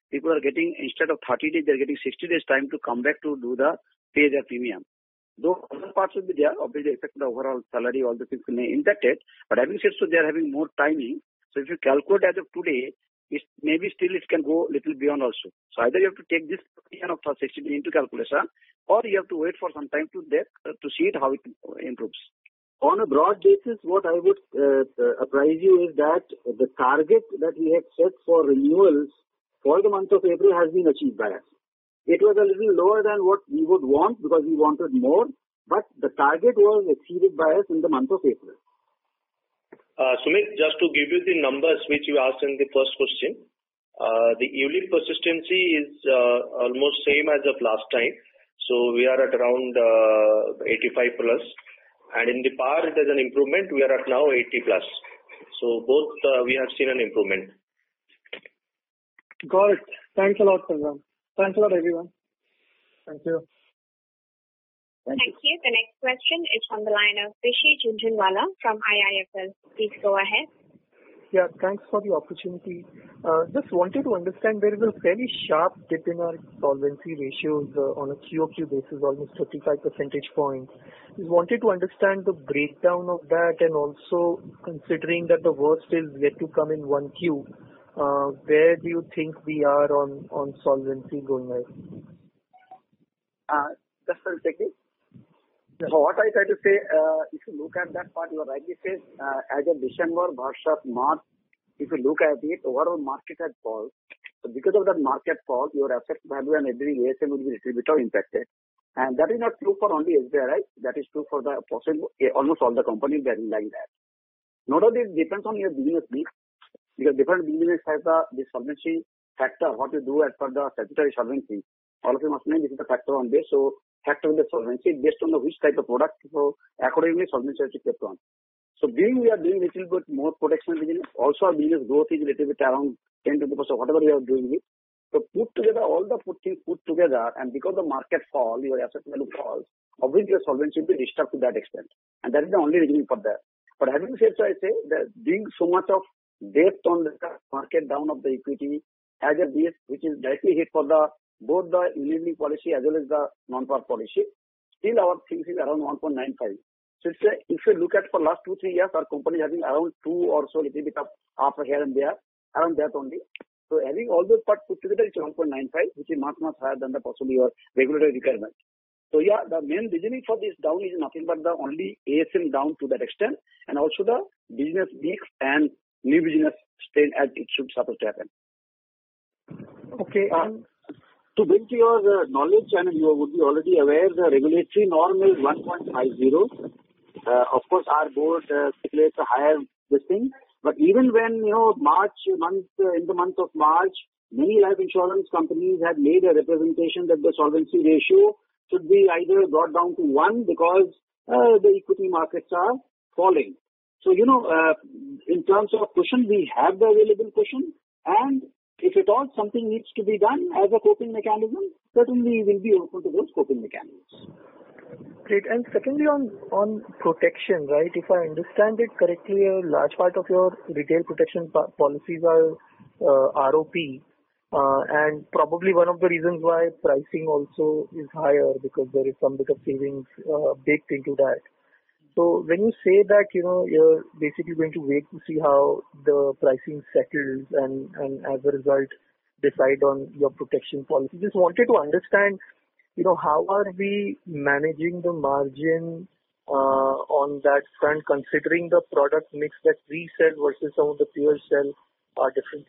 people are getting, instead of thirty days, they're getting sixty days time to come back to do the pay their premium. Though other parts will be there, obviously affect the overall salary, all the things may impact it. But having said so, they are having more timing. So if you calculate as of today, it maybe still it can go little beyond also. So either you have to take this of sixty days into calculation, or you have to wait for some time to that, uh, to see it how it improves. On a broad basis, what I would uh, apprise you is that the target that we had set for renewals for the month of April has been achieved by us. It was a little lower than what we would want because we wanted more, but the target was exceeded by us in the month of April. Uh, Sumit, just to give you the numbers which you asked in the first question, uh, the U L I P persistency is uh, almost same as of last time. So we are at around uh, eighty-five plus, and in the par there's an improvement. We are at now eighty plus. So both uh, we have seen an improvement. Got it. Thanks a lot, Sangram. Thanks a lot, everyone. Thank you. Thank, Thank you. you. The next question is from the line of Rishi Jhunjhunwala from I I F L. Please go ahead. Yeah, thanks for the opportunity. Uh, just wanted to understand there is a fairly sharp dip in our solvency ratios uh, on a Q O Q basis, almost thirty-five percentage points. Just wanted to understand the breakdown of that, and also considering that the worst is yet to come in one Q. Uh, where do you think we are on, on solvency going ahead? Uh, just to take it. Yeah. So what I try to say, uh, if you look at that part, you are rightly said, uh, as of December versus March, if you look at it, overall market has fallen. So because of that market fall, your asset value and every A S M will be a little bit impacted. And that is not true for only S B I, right? That is true for the possible, almost all the companies that are like that. Not only it depends on your business needs, because different business have the, the solvency factor, what you do as per the statutory solvency. All of you must know this is the factor on this. So factor in the solvency based on the which type of product. So accordingly, solvency has to kept on. So being we are doing a little bit more protection business, also our business growth is a little bit around ten to twenty percent, whatever we are doing it. So put together, all the put things put together, and because the market fall, your asset value falls, obviously your solvency will be disturbed to that extent. And that is the only reason for that. But having said so, I say that being so much of depth on the market down of the equity as a base, which is directly hit for the both the unit policy as well as the non-par policy, still our things is around one point nine five. So it's a, if you look at for last two, three years, our company having around two or so, little bit of half here and there, around that only. So having all those parts put together, it's one point nine five, which is much, much higher than the possibly your regulatory requirement. So yeah, the main reasoning for this down is nothing but the only A S M down to that extent, and also the business mix and new business strain as it should supposed to happen. Okay. Um, to bring to your uh, knowledge, and you would be already aware, the regulatory norm is one point five zero. Uh, of course, our board uh, calculates a higher this thing. But even when, you know, March month, uh, in the month of March, many life insurance companies had made a representation that the solvency ratio should be either brought down to one because uh, the equity markets are falling. So, you know, uh, in terms of cushion, we have the available cushion, and if at all something needs to be done as a coping mechanism, certainly we will be open to those coping mechanisms. Great. And secondly, on, on protection, right, if I understand it correctly, a large part of your retail protection po- policies are uh, R O P, uh, and probably one of the reasons why pricing also is higher because there is some bit of savings uh, baked into that. So when you say that, you know, you're basically going to wait to see how the pricing settles and, and as a result decide on your protection policy, just wanted to understand, you know, how are we managing the margin uh, on that front, considering the product mix that we sell versus some of the peers sell are different?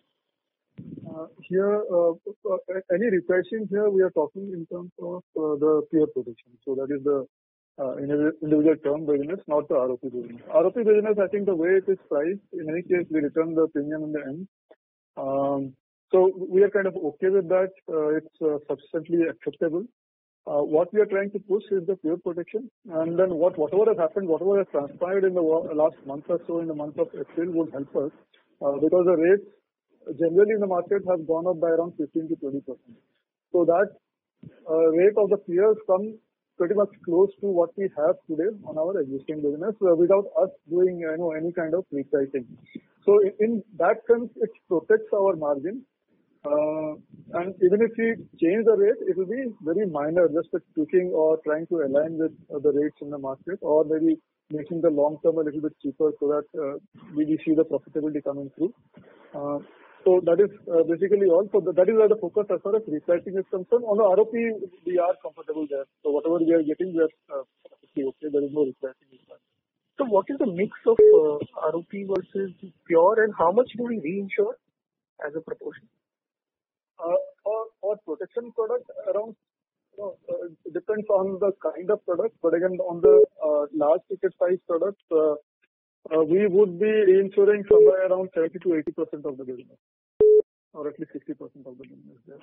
Uh, here, uh, uh, any repricing here, we are talking in terms of uh, the peer protection. So that is the uh, individual term business, not the R O P business. R O P business, I think the way it is priced, in any case, we return the premium in the end. Um, so we are kind of okay with that. Uh, it's uh, sufficiently acceptable. Uh, what we are trying to push is the pure protection, and then what whatever has happened, whatever has transpired in the last month or so, in the month of April, would help us uh, because the rates generally in the market have gone up by around fifteen to twenty percent. So that uh, rate of the peers come pretty much close to what we have today on our existing business uh, without us doing you know any kind of repricing. So in, in that sense, it protects our margin. Uh, and even if we change the rate, it will be very minor, just a tweaking or trying to align with uh, the rates in the market, or maybe making the long term a little bit cheaper so that uh, we, we see the profitability coming through. Uh, so that is uh, basically all. So the, that is where the focus as far as repricing is concerned. On the R O P, we are comfortable there. So whatever we are getting, we are uh, okay. There is no repricing required. So what is the mix of uh, R O P versus pure, and how much do we reinsure as a proportion? Uh, for, for protection product, around, you know, uh, it depends on the kind of product, but again, on the uh, large ticket size products, uh, uh, we would be insuring somewhere around seventy to eighty percent of the business, or at least sixty percent of the business there.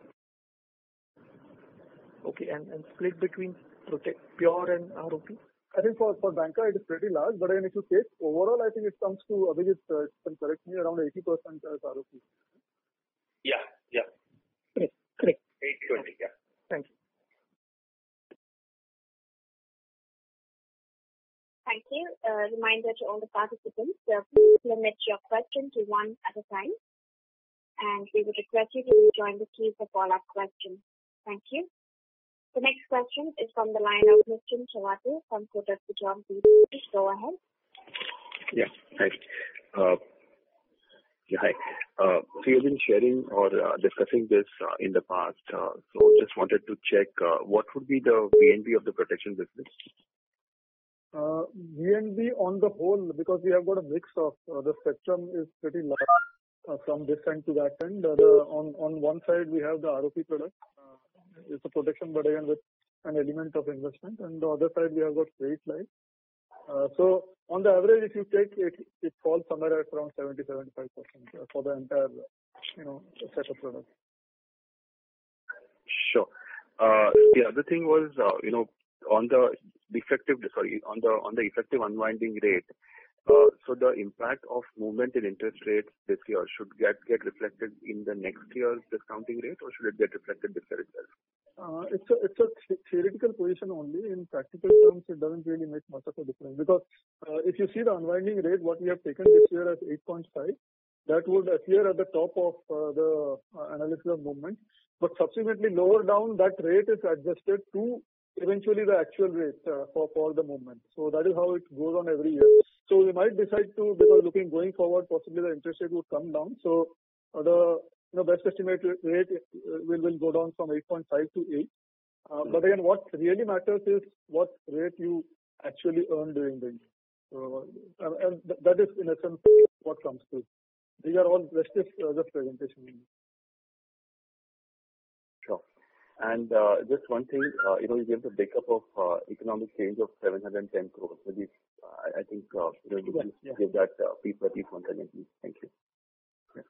Okay, and, and split between protect, pure and R O P? I think for, for banca it is pretty large, but again, if you take overall, I think it comes to, Abhijit, uh, can correct me, around eighty percent as R O P. Yeah, yeah. Correct, correct. eight twenty, yeah. Thank you. Thank you. Uh, reminder to all the participants, uh, please limit your question to one at a time. And we would request you to join the queue for follow-up questions. Thank you. The next question is from the line of Nischint Chawathe from Kotak Securities. Please go ahead. Yeah, hi. Uh, yeah, hi. Uh, so you've been sharing or uh, discussing this uh, in the past. Uh, so just wanted to check uh, what would be the V N B of the protection business? Uh, V N B on the whole, because we have got a mix of uh, the spectrum is pretty large uh, from this end to that end. Uh, the, on on one side we have the R O P product. Uh, it's a protection, but again with an element of investment. And the other side we have got credit life. Uh, so on the average, if you take it, it falls somewhere at around seventy to seventy-five percent for the entire, you know, set of products. Sure. Uh, the other thing was, uh, you know, on the effective, sorry, on the on the effective unwinding rate. Uh, so the impact of movement in interest rates this year should get get reflected in the next year's discounting rate, or should it get reflected this year itself? Uh, it's a it's a theoretical position only. In practical terms, it doesn't really make much of a difference, because uh, if you see the unwinding rate, what we have taken this year as eight point five, that would appear at the top of uh, the uh, analysis of movement. But subsequently lower down, that rate is adjusted to eventually the actual rate uh, for, for the movement. So that is how it goes on every year. So we might decide to, because looking going forward, possibly the interest rate would come down. So uh, the you know, best estimate rate will, will go down from eight point five to eight. Uh, but again, what really matters is what rate you actually earn during the year. So, uh, and th- that is in essence what comes through. These are all just uh, just presentation. Sure. And uh, just one thing, uh, you know, you gave the breakup of uh, economic change of seven hundred ten crores. Maybe uh, I think uh, you know, you yeah, just yeah. give that uh, piece by piece once again, please. Thank you. Yeah.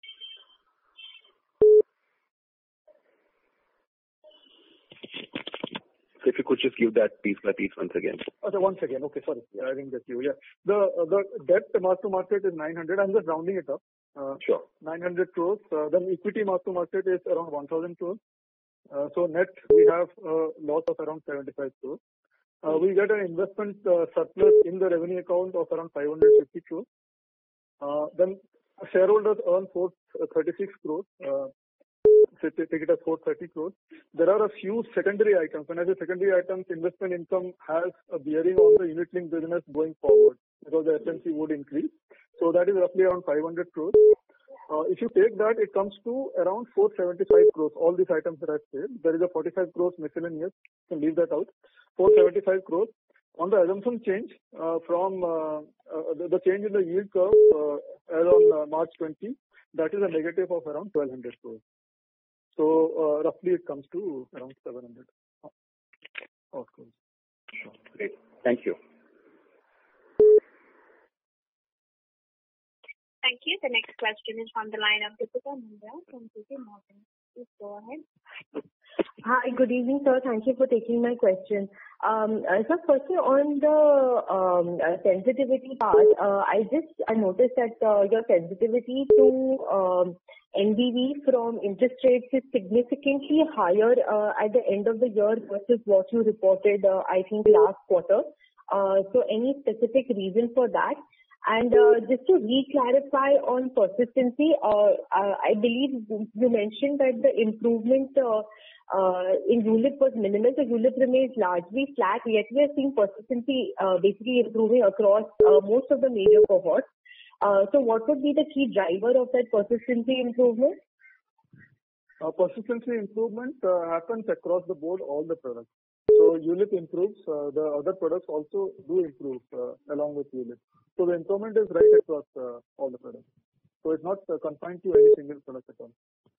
So if you could just give that piece by piece once again. Okay, once again. Okay, sorry. Yeah, I didn't get you. Yeah. The uh, the debt mark to market is nine hundred. I'm just rounding it up. Uh, sure. nine hundred crores. Uh, then equity mark to market is around one thousand crores. Uh, so net we have a loss of around seventy-five crores. Uh, we get an investment uh, surplus in the revenue account of around five hundred fifty crores. Uh, then shareholders earn four hundred thirty-six crores. Uh, so take it as four hundred thirty crores. There are a few secondary items. When I say secondary items, investment income has a bearing on the unit-linked business going forward, because the S M C would increase. So that is roughly around five hundred crores. Uh, if you take that, it comes to around four hundred seventy-five crores. All these items that I've said. There is a forty-five crores miscellaneous. You can leave that out. four hundred seventy-five crores. On the assumption change, uh, from uh, uh, the, the change in the yield curve uh, as on uh, March twentieth, that is a negative of around twelve hundred crores. So uh, roughly it comes to around seven hundred crores. Sure. Great. Thank you. Thank you. The next question is from the line of Deepika Mundra from J P Morgan. Please go ahead. Hi, good evening, sir. Thank you for taking my question. Um, uh, so firstly, on the um, uh, sensitivity part, uh, I just I noticed that uh, your sensitivity to um, N B V from interest rates is significantly higher uh, at the end of the year versus what you reported, uh, I think, last quarter. Uh, so any specific reason for that? And uh, just to re-clarify on persistency, uh, uh, I believe you mentioned that the improvement uh, uh, in U L I P was minimal, so U L I P remains largely flat, yet we are seeing persistency uh, basically improving across uh, most of the major cohorts. Uh, so what would be the key driver of that persistency improvement? Uh, persistency improvement uh, happens across the board, all the products. So U L I P improves, uh, the other products also do improve uh, along with U L I P. So the improvement is right across uh, all the products. So it's not uh, confined to any single product at all.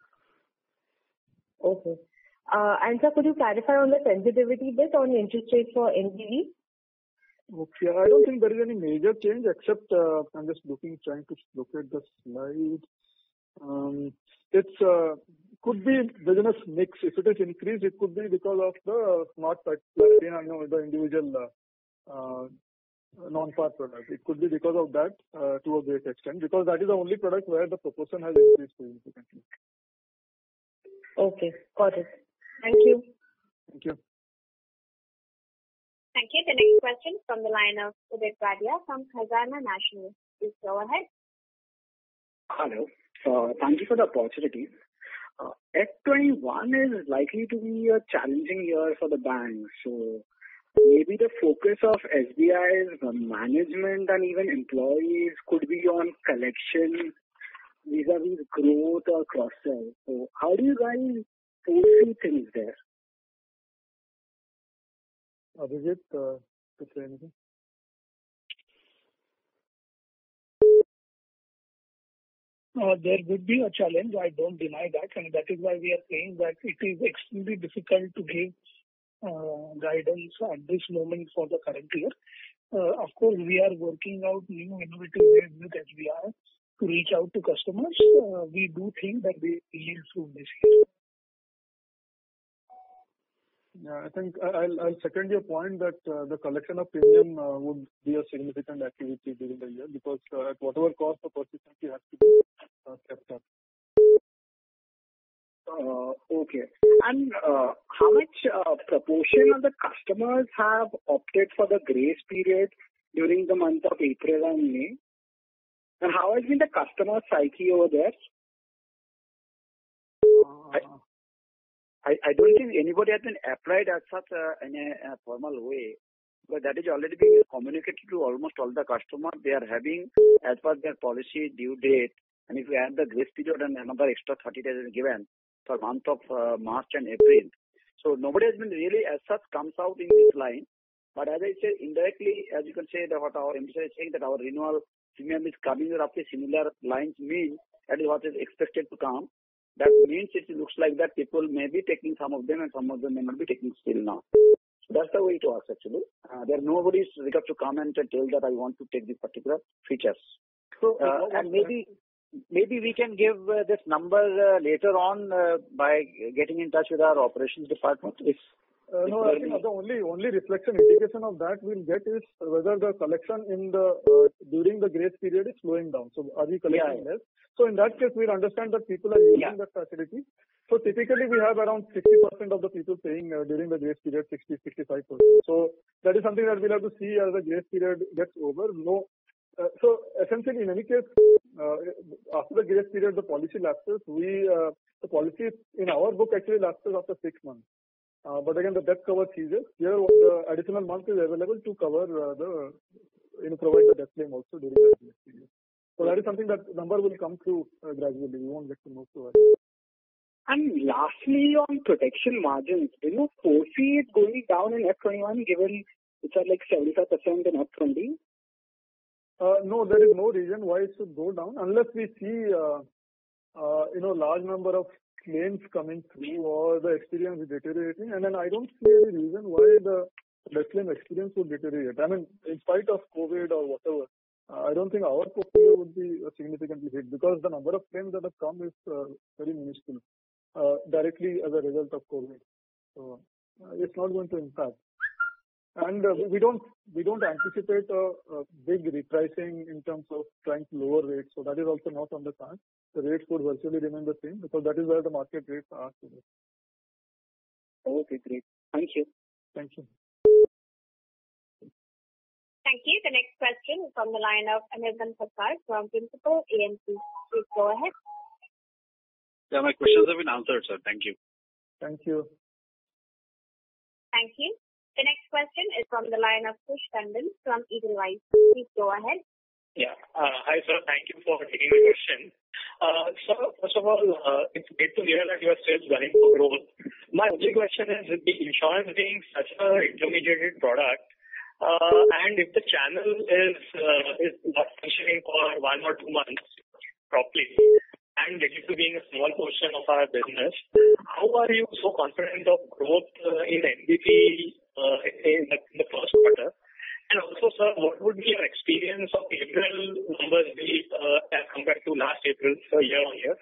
Okay. Uh, and sir, could you clarify on the sensitivity bit on interest rates for N B V? Okay, I don't think there is any major change except uh, I'm just looking, trying to look at the slide. Um, it's uh, could be business mix. If it is increased, it could be because of the smart platina, you know, the individual uh, uh, non-par product. It could be because of that uh, to a great extent, because that is the only product where the proportion has increased significantly. Okay, got it. Thank you. Thank you. Thank you. The next question from the line of Udit Vadia from Khazanah National. Please go ahead. Hello. Uh, thank you for the opportunity. Uh, F twenty-one is likely to be a challenging year for the bank. So maybe the focus of S B I's management and even employees could be on collection vis-a-vis growth or cross-sell. So how do you guys foresee things there? Abhijit, uh, to say anything? Uh, there would be a challenge. I don't deny that, and that is why we are saying that it is extremely difficult to give uh, guidance at this moment for the current year. Uh, of course, we are working out new innovative ways with S B I to reach out to customers. Uh, we do think that we will yield through this year. Yeah, I think I'll, I'll second your point that uh, the collection of premium uh, would be a significant activity during the year, because uh, at whatever cost, the persistency has to be uh, kept up. Uh, okay. And uh, how much uh, proportion of the customers have opted for the grace period during the month of April and May? And how has been the customer psyche over there? Uh, I, I don't think anybody has been applied as such uh, in a, a formal way, but that is already being communicated to almost all the customers. They are having, as per their policy, due date, and if we add the grace period and another extra thirty days is given for month of uh, March and April. So nobody has been really as such comes out in this line. But as I said, indirectly, as you can say, that what our M D is saying that our renewal premium is coming roughly similar lines means that is what is expected to come. That means it looks like that people may be taking some of them and some of them may not be taking still now. So that's the way it was actually. Uh, there nobody is required to come and tell that I want to take these particular features. So, uh, and maybe maybe we can give uh, this number uh, later on uh, by getting in touch with our operations department. If, Uh, if no, I think the only only reflection indication of that we'll get is whether the collection in the uh, during the grace period is slowing down. So are we collecting yeah. less? So in that case, we'll understand that people are using yeah. that facility. So typically we have around sixty percent of the people paying uh, during the grace period, sixty to sixty-five percent. So that is something that we'll have to see as the grace period gets over. No. Uh, so essentially, in any case, uh, after the grace period, the policy lapses. We uh, the policy in our book actually lapses after six months. Uh, but again, the death cover ceases. Here, the additional month is available to cover uh, the, you know, provide the death claim also during that period. So that is something that number will come through uh, gradually. We won't get to move to it. And lastly, on protection margins, do you foresee it going down in F twenty-one given it's at like seventy-five percent in F twenty? Uh, no, there is no reason why it should go down unless we see, uh, uh, you know, large number of claims coming through or the experience is deteriorating, and then I don't see any reason why the death claim experience would deteriorate. I mean, in spite of COVID or whatever, uh, I don't think our portfolio would be uh, significantly hit because the number of claims that have come is uh, very minuscule uh, directly as a result of COVID. So uh, it's not going to impact. And uh, we don't we don't anticipate a, a big repricing in terms of trying to lower rates. So that is also not on the cards. The rates would virtually remain the same because that is where the market rates are today. Okay, great. Thank you. Thank you. Thank you. The next question is from the line of Anirban Prasad from Principal A M C. Please go ahead. Yeah, my questions have been answered, sir. Thank you. Thank you. Thank you. The next question is from the line of Kush Tandon from Edelweiss. Please go ahead. Yeah. Uh, hi, sir. Thank you for taking the question. Uh, so, first of all, uh, it's great to hear that you are still running for growth. My only question is, with the insurance being such an intermediated product, uh, and if the channel is uh, is not functioning for one or two months properly, and digital being a small portion of our business, how are you so confident of growth uh, in N B P uh, in, the, in the first quarter? And also, sir, what would be your experience of April numbers be uh, as compared to last April, so year on year?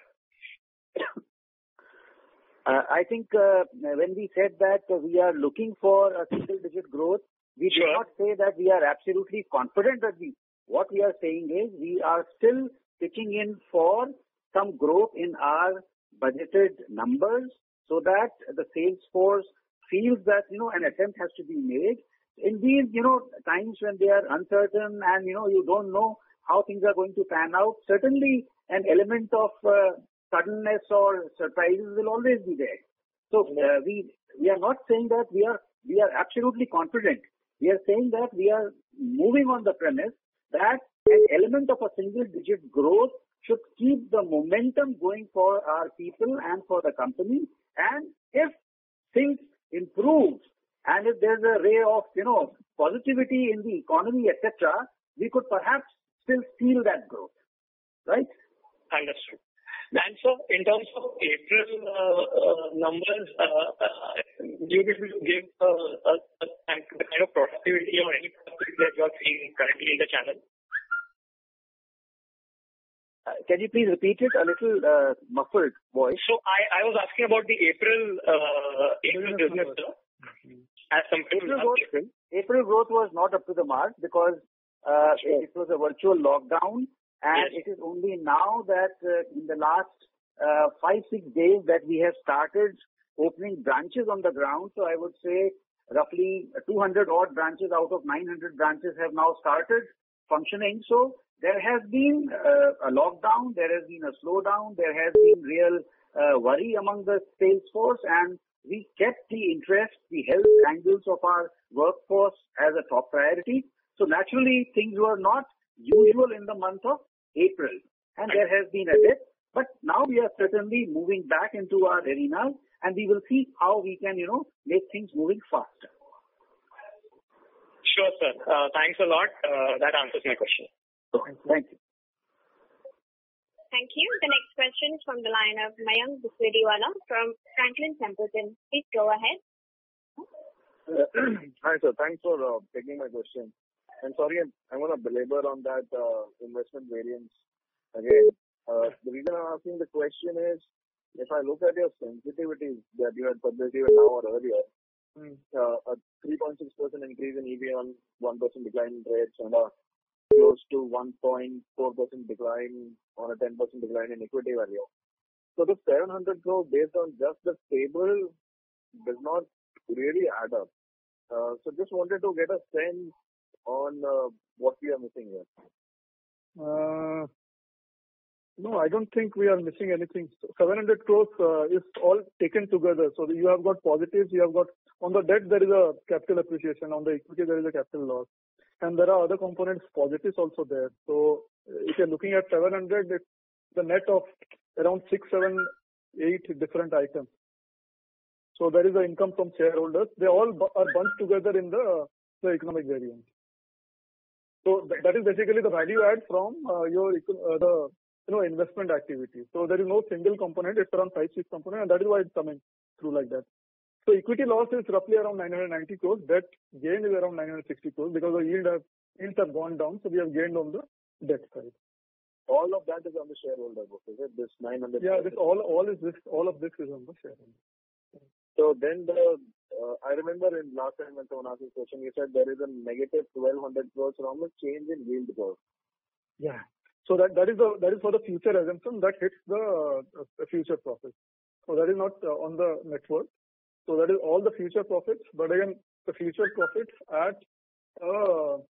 Uh, I think uh, when we said that uh, we are looking for a single-digit growth, we sure. did not say that we are absolutely confident that we. What we are saying is we are still pitching in for some growth in our budgeted numbers, so that the sales force feels that, you know, an attempt has to be made. In these, you know, times when they are uncertain and, you know, you don't know how things are going to pan out, certainly an element of uh, suddenness or surprises will always be there. So uh, we we are not saying that we are we are absolutely confident. We are saying that we are moving on the premise that an element of a single-digit growth should keep the momentum going for our people and for the company. And if things improve, and if there's a ray of, you know, positivity in the economy, et cetera, we could perhaps still feel that growth, right? Understood. And so, in terms of April uh, uh, numbers, uh, uh, you will give uh, a, a, a kind of productivity or any productivity that you are seeing currently in the channel? Uh, can you please repeat it? A little uh, muffled voice. So, I, I was asking about the April uh, April business, sir. As compared to last April. April growth was not up to the mark because uh, sure. it was a virtual lockdown, and yes. it is only now that uh, in the last uh, five, six days that we have started opening branches on the ground. So I would say roughly two hundred odd branches out of nine hundred branches have now started functioning. So there has been uh, a lockdown, there has been a slowdown, there has been real uh, worry among the sales force, and we kept the interest, the health angles of our workforce as a top priority. So naturally, things were not usual in the month of April, and there has been a dip. But now we are certainly moving back into our arena, and we will see how we can, you know, make things moving faster. Sure, sir. Uh, thanks a lot. Uh, that answers my question. Okay. Thank you. Thank you. The next question is from the line of Mayank Buswediwala from Franklin Templeton. Please go ahead. Uh, hi, sir. Thanks for uh, taking my question. I'm sorry, I'm, I'm going to belabor on that uh, investment variance again. Uh, the reason I'm asking the question is, if I look at your sensitivities that you had published even now or earlier, mm. uh, a three point six percent increase in E V on one percent decline in rates and a close to one point four percent decline on a ten percent decline in equity value. So the seven hundred crore based on just the table does not really add up. Uh, so just wanted to get a sense on uh, what we are missing here. Uh, no, I don't think we are missing anything. seven hundred crores uh, is all taken together. So you have got positives, you have got, on the debt there is a capital appreciation, on the equity there is a capital loss. And there are other components, positives also there. So if you're looking at seven hundred, it's the net of around six, seven, eight different items. So there is the income from shareholders. They all are bunched together in the, the economic variance. So th- that is basically the value add from uh, your uh, the you know investment activity. So there is no single component. It's around five, six components, and that is why it's coming through like that. So equity loss is roughly around nine hundred ninety crores. Debt gain is around nine hundred sixty crores because the yield have, yields have gone down. So we have gained on the debt side. All of that is on the shareholder book, is it? This nine hundred. Yeah, this all all is this all of this is on the shareholder. So then the uh, I remember in last time when someone asked this question, you said there is a negative twelve hundred crores from a change in yield curve. Yeah. So that that is the that is for the future assumption that hits the, uh, the future profit. So that is not uh, on the net worth. So that is all the future profits, but again, the future profits at a, a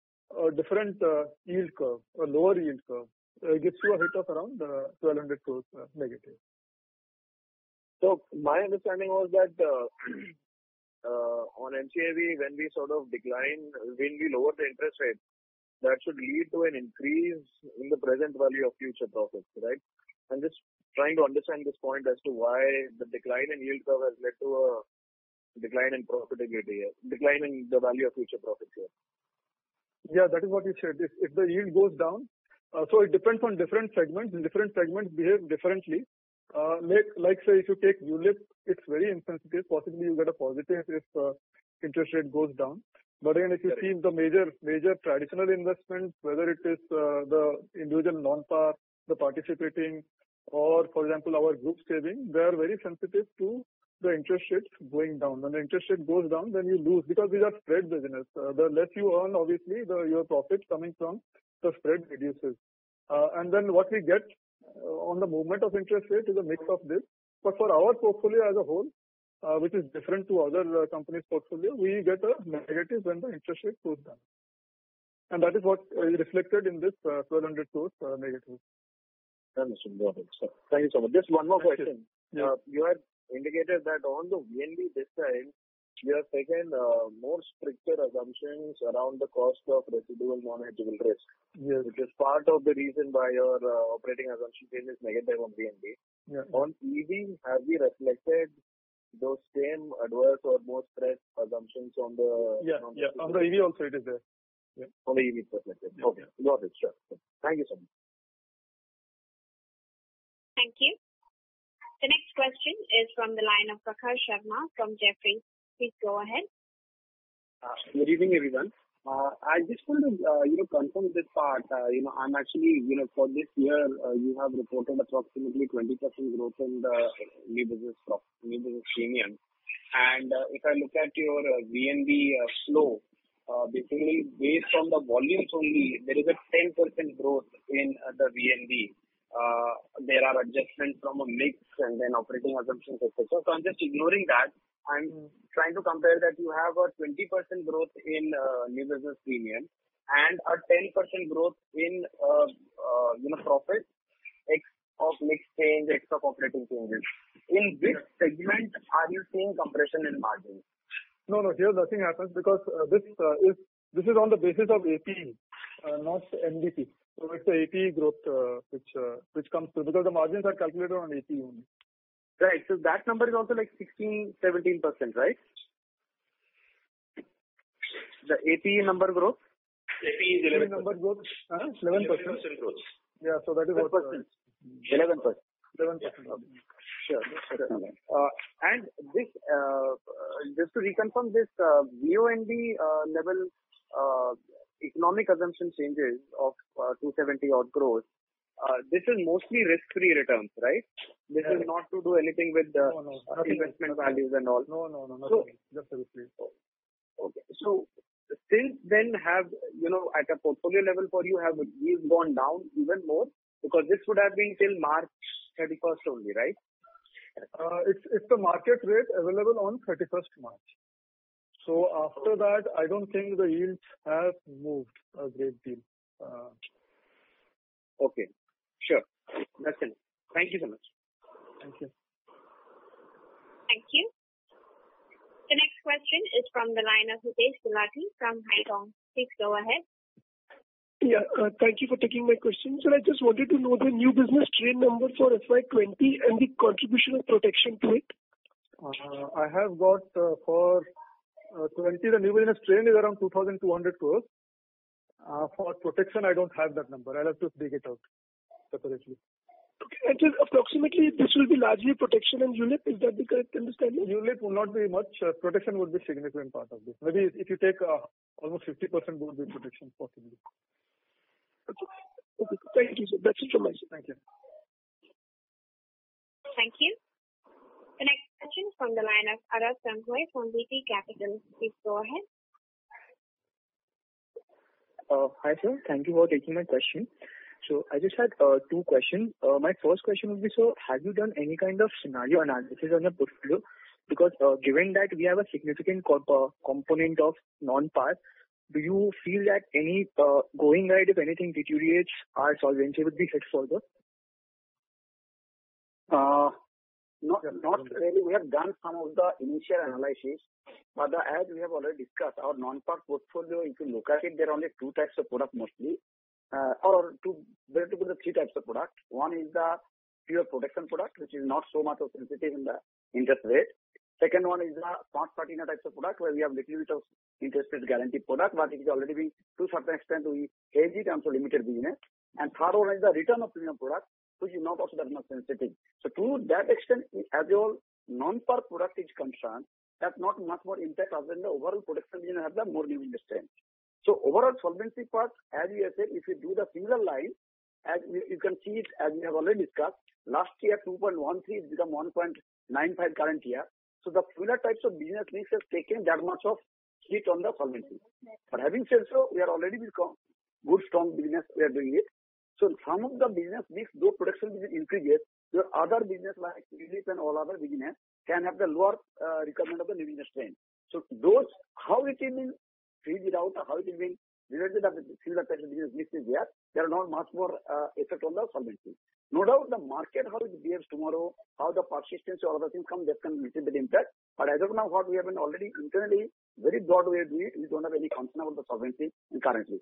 a different uh, yield curve, a lower yield curve, uh, gives you a hit of around uh, twelve hundred crores uh, negative. So my understanding was that uh, uh, on M C A V, when we sort of decline, when we lower the interest rate, that should lead to an increase in the present value of future profits, right? I'm just trying to understand this point as to why the decline in yield curve has led to a decline in profitability, decline in the value of future profits here. Yeah, that is what you said. If, if the yield goes down, uh, so it depends on different segments. Different segments behave differently. Uh, like, like say, if you take U L I P, it's very insensitive. Possibly you get a positive if uh, interest rate goes down. But again, if you see the major major traditional investments, whether it is uh, the individual non-par, the participating, or for example our group saving, they are very sensitive to the interest rates going down. When the interest rate goes down, then you lose because these are spread business. Uh, the less you earn, obviously, the your profit coming from the spread reduces. Uh, and then what we get uh, on the movement of interest rate is a mix of this. But for our portfolio as a whole, uh, which is different to other uh, companies' portfolio, we get a negative when the interest rate goes down. And that is what is reflected in this uh, twelve hundred crores uh, negative. Understood. Got it. So, thank you so much. Just one more Thank question. You. Yeah. Uh, you had indicated that on the V N B this time, you have taken uh, more stricter assumptions around the cost of residual non-hedgeable risk, yes. which is part of the reason why your uh, operating assumption change is negative on V N B. Yeah. On E V, have we reflected those same adverse or more stress assumptions on the... Yeah, on yeah. the On the E V also it is there. Yeah. On the E V perspective. Yeah. Okay, got it. Sure. Thank you so much. Thank you. The next question is from the line of Prakhar Sharma from Jefferies. Please go ahead. Uh, good evening, everyone. Uh, I just want to, uh, you know, confirm this part. Uh, you know, I'm actually, you know, for this year, uh, you have reported approximately twenty percent growth in the new business new business premium. And uh, if I look at your uh, V N B uh, flow, uh, basically based on the volumes only, there is a ten percent growth in uh, the V N B. Uh, there are adjustments from a mix and then operating assumptions, et cetera. So I'm just ignoring that. I'm mm. trying to compare that you have a twenty percent growth in uh, new business premium and a ten percent growth in uh, uh, you know profit X of mix change, X of operating changes. In which segment are you seeing compression in margins? No, no. Here nothing happens because uh, this uh, is this is on the basis of A P E, uh, not N D P. So it's the A P E growth uh, which uh, which comes through because the margins are calculated on A P E only. Right. So that number is also like sixteen, seventeen percent, right? The A P E number growth? A P E is eleven percent. Number growth, uh, eleven percent. growth. Yeah, so that is what. Uh, eleven percent. eleven percent. Yeah. Sure. sure. Uh, and this, uh, just to reconfirm this uh, V O N B uh, level uh, economic assumption changes of uh, two hundred seventy odd crores. Uh, this is mostly risk-free returns, right? This yeah. is not to do anything with the no, no, uh, investment values and all. No, no, no, so, just risk-free. Okay. So, since then have, you know, at a portfolio level for you, have yields gone down even more? Because this would have been till March thirty-first only, right? Uh, it's, it's the market rate available on thirty-first March. So, after that, I don't think the yields have moved a great deal. Uh, okay. Sure. That's it. Thank you so much. Thank you. Thank you. The next question is from the line of Hitesh Gulati from Haitong. Please go ahead. Yeah, uh, thank you for taking my question. So I just wanted to know the new business train number for F Y twenty and the contribution of protection to it. Uh, I have got uh, for uh, twenty, the new business train is around two thousand two hundred crores. Uh, for protection, I don't have that number. I'll have to dig it out separately. Okay. And so approximately this will be largely protection and U L I P. Is that the correct understanding? U L I P will not be much. Uh, protection would be a significant part of this. Maybe if you take uh, almost fifty percent would be protection possibly. Okay. Okay. Thank you, sir. That's it from my side. Thank you. Thank you. The next question is from the line of Aras Sanghoy from V T Capital. Please go ahead. Uh, hi, sir. Thank you for taking my question. So I just had uh, two questions. Uh, my first question would be, so have you done any kind of scenario analysis on your portfolio? Because uh, given that we have a significant co- uh, component of non-par, do you feel that any uh, going ahead, if anything deteriorates, our solvency would be hit further? Uh, not, not really. We have done some of the initial analysis, but the, as we have already discussed, our non-par portfolio, if you look at it, there are only two types of product mostly, uh, or two, better to put the three types of product. One is the pure protection product, which is not so much of sensitive in the interest rate. Second one is the smart platina types of product, where we have little bit of interest rate guarantee product, but it is already being, to a certain extent, we hedge it and so limited business. And third one is the return of premium product, which is not also that much sensitive. So to that extent, as your non-par product is concerned, that's not much more impact other than the overall protection business have the more new strength. So overall solvency part, as you have said, if you do the similar line, as you, you can see it, as we have already discussed, last year two point one three has become one point nine five current year. So the similar types of business mix has taken that much of hit on the solvency. But having said so, we are already become good, strong business, we are doing it. So some of the business mix, though protection business increases, your other business like relief and all other business can have the lower uh, requirement of the new business strain. So those, how it will be figured out, how it will be related to the similar types of business mix is there, there are not much more uh, effect on the solvency. No doubt the market, how it behaves tomorrow, how the persistency or other things come, that can little bit impact. But as of now, what we have been already internally, very broad way to do it, we don't have any concern about the solvency currently.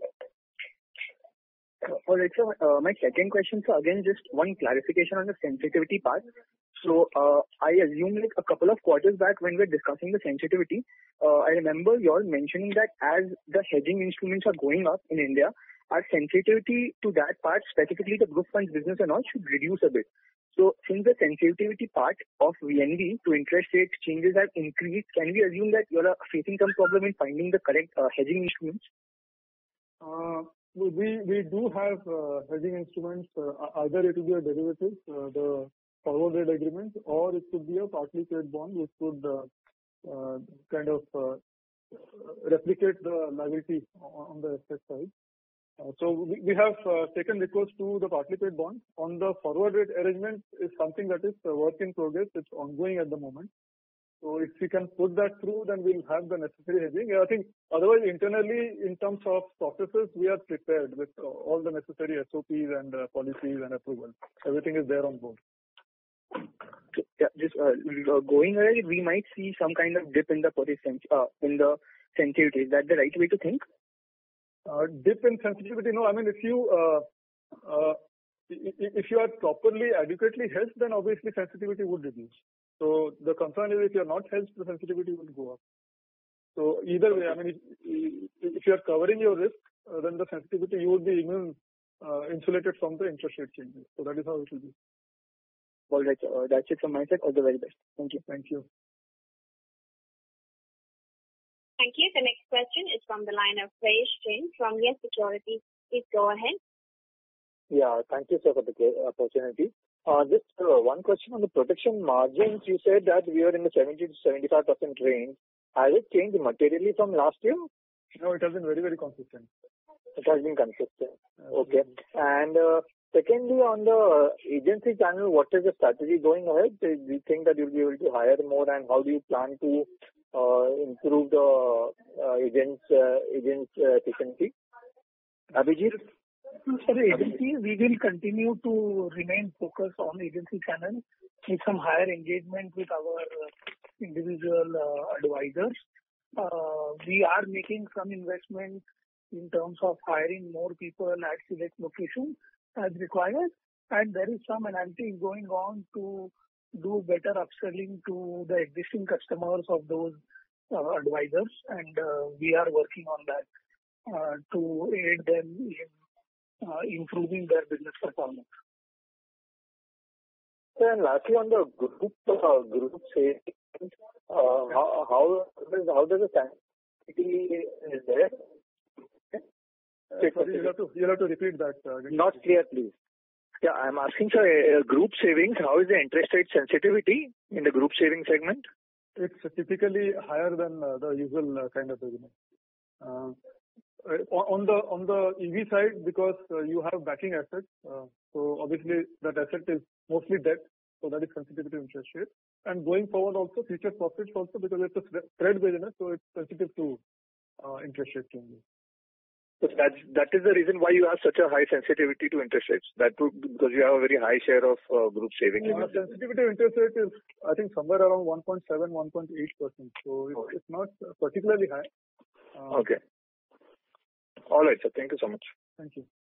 All right, so uh, my second question, so again, just one clarification on the sensitivity part. So uh, I assume like a couple of quarters back when we were discussing the sensitivity, uh, I remember you all mentioning that as the hedging instruments are going up in India, our sensitivity to that part, specifically the group funds business and all, should reduce a bit. So since the sensitivity part of V N B to interest rate changes have increased, can we assume that you are facing some problem in finding the correct uh, hedging instruments? Uh, we we do have uh, hedging instruments. Uh, either it will be a derivative, uh, the forward rate agreement, or it could be a partly paid bond, which would uh, uh, kind of uh, replicate the liability on, on the asset side. Uh, so we, we have uh, taken recourse to the partly paid bond. On the forward rate arrangement is something that is a work in progress. It's ongoing at the moment. So if we can put that through, then we'll have the necessary hedging. I think otherwise internally, in terms of processes, we are prepared with all the necessary S O Ps and uh, policies and approvals. Everything is there on board. Yeah, just uh, going ahead, we might see some kind of dip in the uh, in the sensitivity. Is that the right way to think? Uh, dip in sensitivity, no. I mean, if you uh, uh, if you are properly, adequately hedged, then obviously sensitivity would reduce. So the concern is if you are not hedged, the sensitivity will go up. So either way, I mean, if, if you are covering your risk, uh, then the sensitivity, you would be immune, uh, insulated from the interest rate changes. So that is how it will be. All right, uh, that's it from my side. All the very best. Thank you. Thank you. Thank you. The next question is from the line of Prayesh Jain from Yes Securities. Please go ahead. Yeah, thank you, sir, for the opportunity. Uh, just uh, one question on the protection margins. You said that we are in the seventy to seventy-five percent range. Has it changed materially from last year? No, it has been very, very consistent. It has been consistent. Okay. And uh, secondly, on the agency channel, what is the strategy going ahead? Do you think that you'll be able to hire more, and how do you plan to uh, improve the uh, agents uh, agents uh, efficiency? Abhijit? For the agency, we will continue to remain focused on agency channel with some higher engagement with our individual uh, advisors. Uh, we are making some investment in terms of hiring more people at select locations as required, and there is some analytics going on to do better upselling to the existing customers of those uh, advisors, and uh, we are working on that uh, to aid them in Uh, improving their business performance. And lastly, on the group uh, group savings, uh, how how does how does the sensitivity is there? Uh, sorry, you have to you have to repeat that. Uh, Not clear, please. Yeah, I'm asking, sir, uh, group savings. How is the interest rate sensitivity in the group saving segment? It's typically higher than uh, the usual uh, kind of business. Uh, On the on the E V side, because uh, you have backing assets, uh, so obviously that asset is mostly debt, so that is sensitive to interest rate. And going forward also, future profits also, because it's a spread business, so it's sensitive to uh, interest rate changes. So that that is the reason why you have such a high sensitivity to interest rates. That too, because you have a very high share of uh, group savings. Yeah, sensitivity to interest rate is, I think, somewhere around one point seven, one point eight percent. So it's, it's not particularly high. Uh, okay. All right, sir. Thank you so much. Thank you.